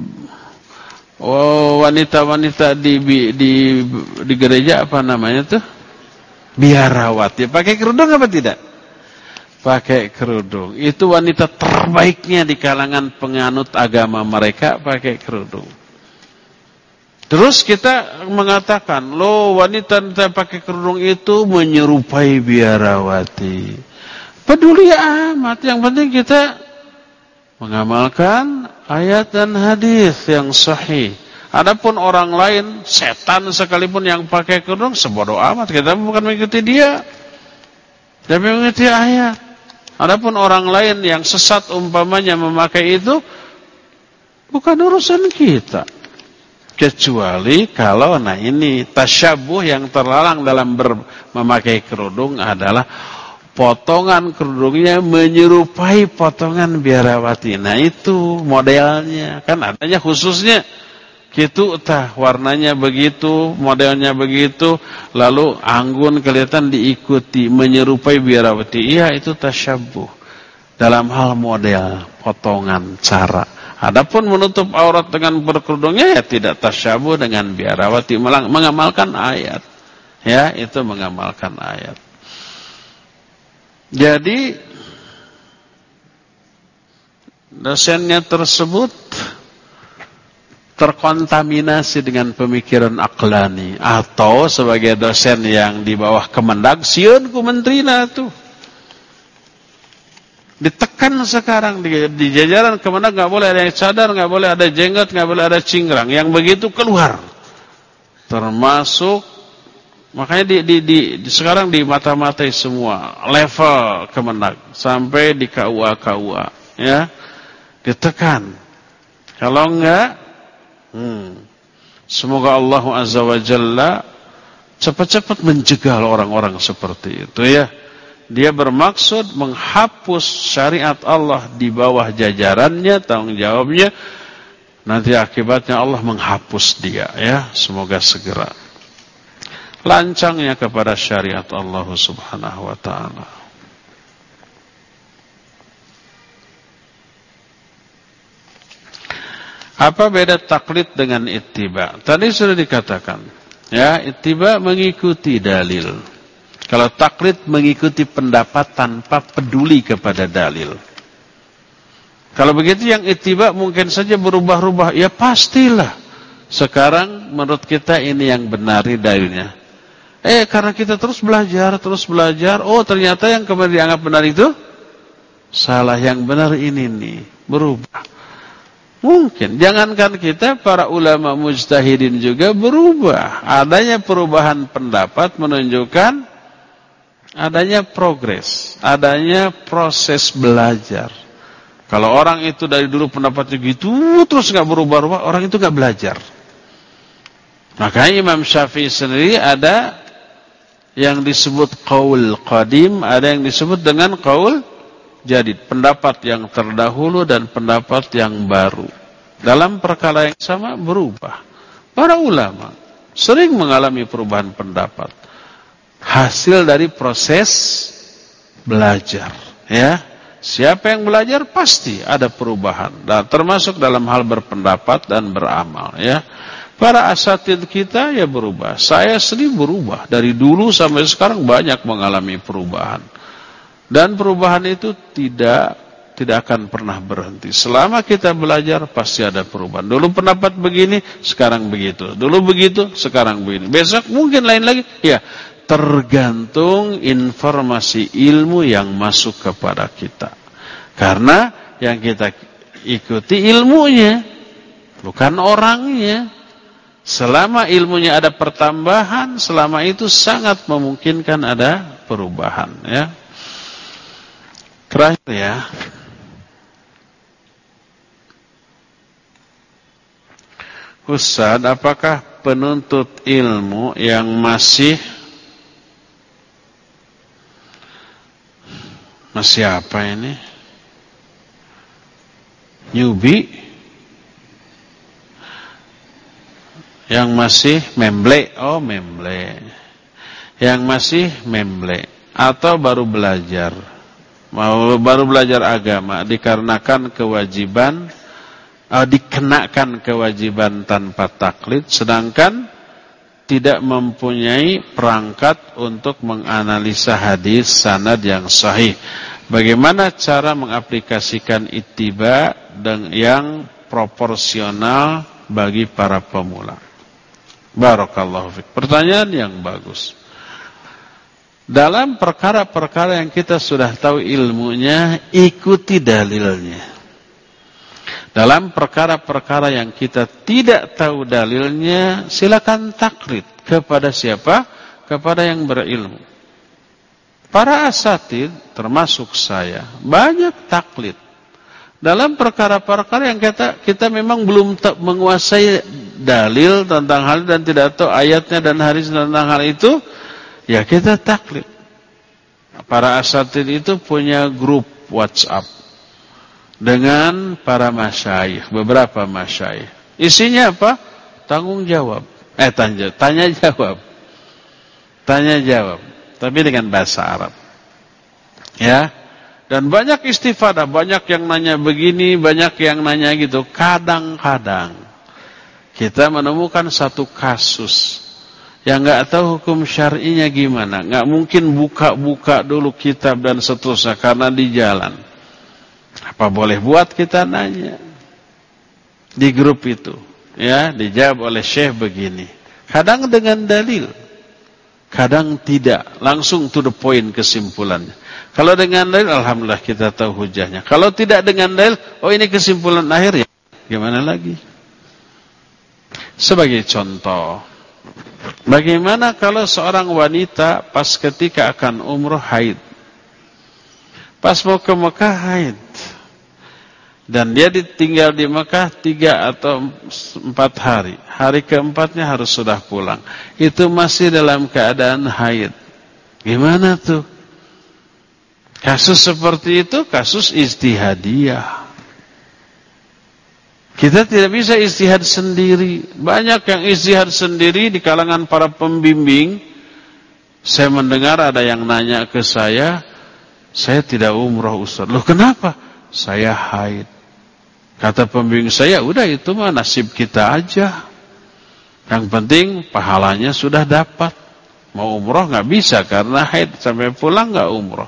[SPEAKER 1] oh, wanita-wanita di, di di gereja apa namanya tuh? Biarawati. Pakai kerudung apa tidak? Pakai kerudung. Itu wanita terbaiknya di kalangan penganut agama mereka pakai kerudung. Terus kita mengatakan, loh wanita yang pakai kerudung itu menyerupai biarawati. Peduli amat, yang penting kita mengamalkan ayat dan hadis yang sahih. Adapun orang lain, setan sekalipun yang pakai kerudung, sebodoh amat, kita bukan mengikuti dia, tapi mengikuti ayat. Adapun orang lain yang sesat umpamanya memakai itu, bukan urusan kita. Kecuali kalau, nah ini tasyabuh yang terlarang dalam ber, memakai kerudung adalah potongan kerudungnya menyerupai potongan biarawati. Nah itu modelnya, kan adanya khususnya. Gitu tah warnanya begitu, modelnya begitu, lalu anggun kelihatan diikuti menyerupai biarawati. Iya itu tasyabuh dalam hal model, potongan, cara. Adapun menutup aurat dengan berkerudungnya ya tidak tasyabuh dengan biarawati, mengamalkan ayat. Ya, itu mengamalkan ayat. Jadi dosennya tersebut terkontaminasi dengan pemikiran aqlani, atau sebagai dosen yang di bawah Kemendag, sieun ku menterina tuh. Ditekan sekarang di, di jajaran Kemendag nggak boleh ada yang cadar, nggak boleh ada jenggot, nggak boleh ada cingkrang. Yang begitu keluar, termasuk makanya di, di, di, di sekarang di mata-matai semua level Kemendag sampai di K U A K U A, ya ditekan. Kalau enggak, hmm, semoga Allah Azza wa Jalla cepat-cepat menjegal orang-orang seperti itu, ya. Dia bermaksud menghapus syariat Allah di bawah jajarannya, tanggung jawabnya. Nanti akibatnya Allah menghapus dia, ya. Semoga segera lancangnya kepada syariat Allah Subhanahu wa ta'ala. Apa beda taklid dengan ittiba? Tadi sudah dikatakan, ya, ittiba mengikuti dalil. Kalau taklid mengikuti pendapat tanpa peduli kepada dalil. Kalau begitu yang ittiba mungkin saja berubah-ubah. Ya pastilah. Sekarang menurut kita ini yang benar dalilnya. Eh karena kita terus belajar, terus belajar. Oh ternyata yang kemudian dianggap benar itu salah. Yang benar ini nih. Berubah. Mungkin. Jangankan kita, para ulama mujtahidin juga berubah. Adanya perubahan pendapat menunjukkan adanya progres, adanya proses belajar. Kalau orang itu dari dulu pendapatnya gitu, terus nggak berubah-ubah, orang itu nggak belajar. Makanya Imam Syafi'i sendiri ada yang disebut qaul qadim, ada yang disebut dengan qaul jadid, pendapat yang terdahulu dan pendapat yang baru. Dalam perkara yang sama berubah. Para ulama sering mengalami perubahan pendapat. Hasil dari proses belajar, ya. Siapa yang belajar pasti ada perubahan, dan termasuk dalam hal berpendapat dan beramal, ya. Para asatidz kita ya berubah. Saya sendiri berubah dari dulu sampai sekarang, banyak mengalami perubahan. Dan perubahan itu tidak tidak akan pernah berhenti. Selama kita belajar pasti ada perubahan. Dulu pendapat begini, sekarang begitu. Dulu begitu, sekarang begini. Besok mungkin lain lagi. Ya, tergantung informasi ilmu yang masuk kepada kita. Karena yang kita ikuti ilmunya, bukan orangnya. Selama ilmunya ada pertambahan, selama itu sangat memungkinkan ada perubahan, ya. Terakhir, ya. Ustaz, apakah penuntut ilmu yang masih Masih apa ini? Newbie? Yang masih memble? Oh, memble. Yang masih memble atau baru belajar? Mau baru belajar agama dikarenakan kewajiban, uh, dikenakan kewajiban tanpa taklid, sedangkan tidak mempunyai perangkat untuk menganalisa hadis sanad yang sahih. Bagaimana cara mengaplikasikan ittiba dan yang proporsional bagi para pemula? Barakallahu fiik. Pertanyaan yang bagus. Dalam perkara-perkara yang kita sudah tahu ilmunya, ikuti dalilnya. Dalam perkara-perkara yang kita tidak tahu dalilnya, silakan taklid. Kepada siapa? Kepada yang berilmu. Para asatidz, termasuk saya, banyak taklid. Dalam perkara-perkara yang kita, kita memang belum menguasai dalil tentang hal dan tidak tahu ayatnya dan hadis tentang hal itu, ya kita taklid. Para asatidz itu punya grup WhatsApp dengan para masyayikh, beberapa masyayikh. Isinya apa? Tanggung jawab. Eh tanya, tanya jawab. Tanya jawab, tapi dengan bahasa Arab. Ya. Dan banyak istifadah, banyak yang nanya begini, banyak yang nanya gitu. Kadang-kadang kita menemukan satu kasus yang nggak tahu hukum syar'inya gimana. Nggak mungkin buka-buka dulu kitab dan seterusnya karena di jalan. Apa boleh buat kita nanya di grup itu? Ya, dijawab oleh Syekh begini. Kadang dengan dalil, kadang tidak. Langsung to the point kesimpulannya. Kalau dengan dalil, alhamdulillah kita tahu hujahnya. Kalau tidak dengan dalil, oh ini kesimpulan akhir ya. Gimana lagi? Sebagai contoh, bagaimana kalau seorang wanita pas ketika akan umroh haid? Pas mau ke Mekah haid. Dan dia ditinggal di Mekah tiga atau empat hari. Hari keempatnya harus sudah pulang. Itu masih dalam keadaan haid. Gimana tuh? Kasus seperti itu kasus ijtihadiyah. Kita tidak bisa ijtihad sendiri. Banyak yang ijtihad sendiri di kalangan para pembimbing. Saya mendengar ada yang nanya ke saya, saya tidak umroh Ustaz. Loh kenapa? Saya haid. Kata pembimbing saya, udah itu mah nasib kita aja. Yang penting pahalanya sudah dapat. Mau umroh nggak bisa karena haid, sampai pulang nggak umroh.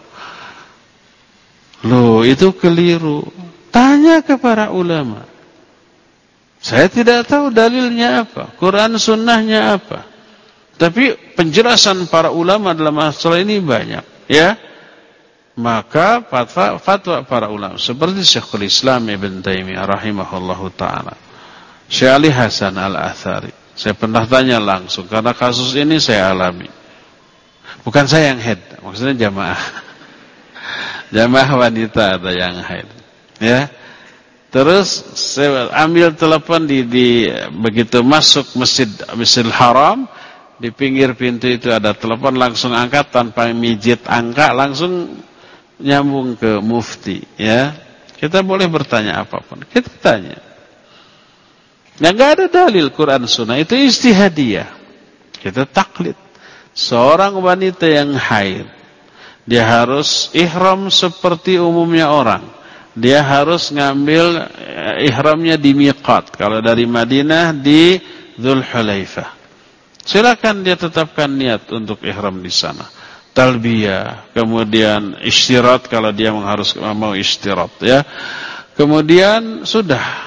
[SPEAKER 1] Loh itu keliru. Tanya ke para ulama. Saya tidak tahu dalilnya apa, Quran sunnahnya apa. Tapi penjelasan para ulama dalam masalah ini banyak, ya. Maka fatwa, fatwa para ulama seperti Syekhul Islam Ibn Taimiyah rahimahullahu taala, Syekh Ali Hasan Al-Athari. Saya pernah tanya langsung karena kasus ini saya alami. Bukan saya yang head, maksudnya jamaah. Jamaah wanita ada yang haid, ya. Terus saya ambil telepon di, di begitu masuk masjid Masjidil Haram, di pinggir pintu itu ada telepon, langsung angkat tanpa mijit angka, langsung nyambung ke mufti, ya. Kita boleh bertanya apapun, kita tanya. Yang enggak ada dalil Quran Sunnah, itu ijtihadiyah. Kita taklid. Seorang wanita yang haid, dia harus ihram seperti umumnya orang. Dia harus ngambil ihramnya di miqat. Kalau dari Madinah di Dzulhulaifah. Silakan dia tetapkan niat untuk ihram di sana. Talbiyah, kemudian istirat kalau dia harus mau istirat, ya. Kemudian sudah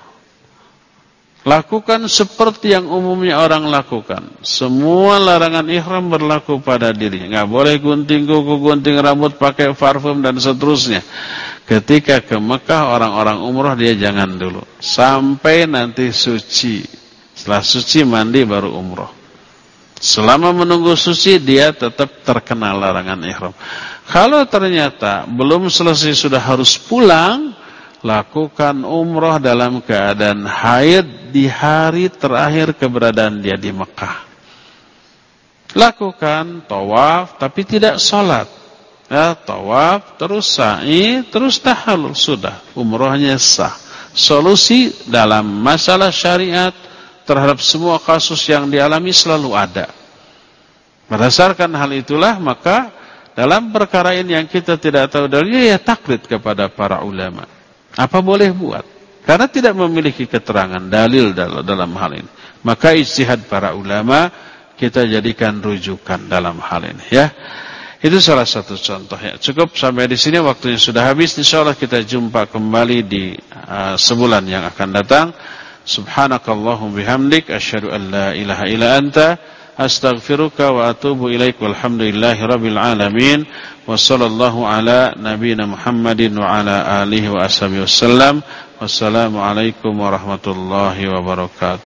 [SPEAKER 1] lakukan seperti yang umumnya orang lakukan. Semua larangan ihram berlaku pada dirinya. Enggak boleh gunting kuku, gunting rambut, pakai parfum dan seterusnya. Ketika ke Mekah orang-orang umroh dia jangan dulu sampai nanti suci. Setelah suci mandi baru umroh. Selama menunggu suci dia tetap terkena larangan ihram. Kalau ternyata belum selesai sudah harus pulang, lakukan umroh dalam keadaan haid di hari terakhir keberadaan dia di Mekah. Lakukan tawaf tapi tidak sholat. Ya, tawaf, terus sa'i, terus tahallul, sudah. Umrohnya sah. Solusi dalam masalah syariat terhadap semua kasus yang dialami selalu ada. Berdasarkan hal itulah maka dalam perkara ini yang kita tidak tahu dalilnya, ya taklid kepada para ulama. Apa boleh buat? Karena tidak memiliki keterangan dalil dalam hal ini. Maka ijtihad para ulama kita jadikan rujukan dalam hal ini, ya. Itu salah satu contoh, ya. Cukup sampai di sini, waktunya sudah habis. Insyaallah kita jumpa kembali di uh, sebulan yang akan datang. Subhanakallahumma bihamdik asyhadu an la ilaha illa anta astaghfiruka wa atubu ilaik. Walhamdulillahi rabbil alamin. Wassallallahu ala nabiyyina Muhammadin wa ala alihi wa ashabihi wasallam. Wassalamualaikum warahmatullahi wabarakatuh.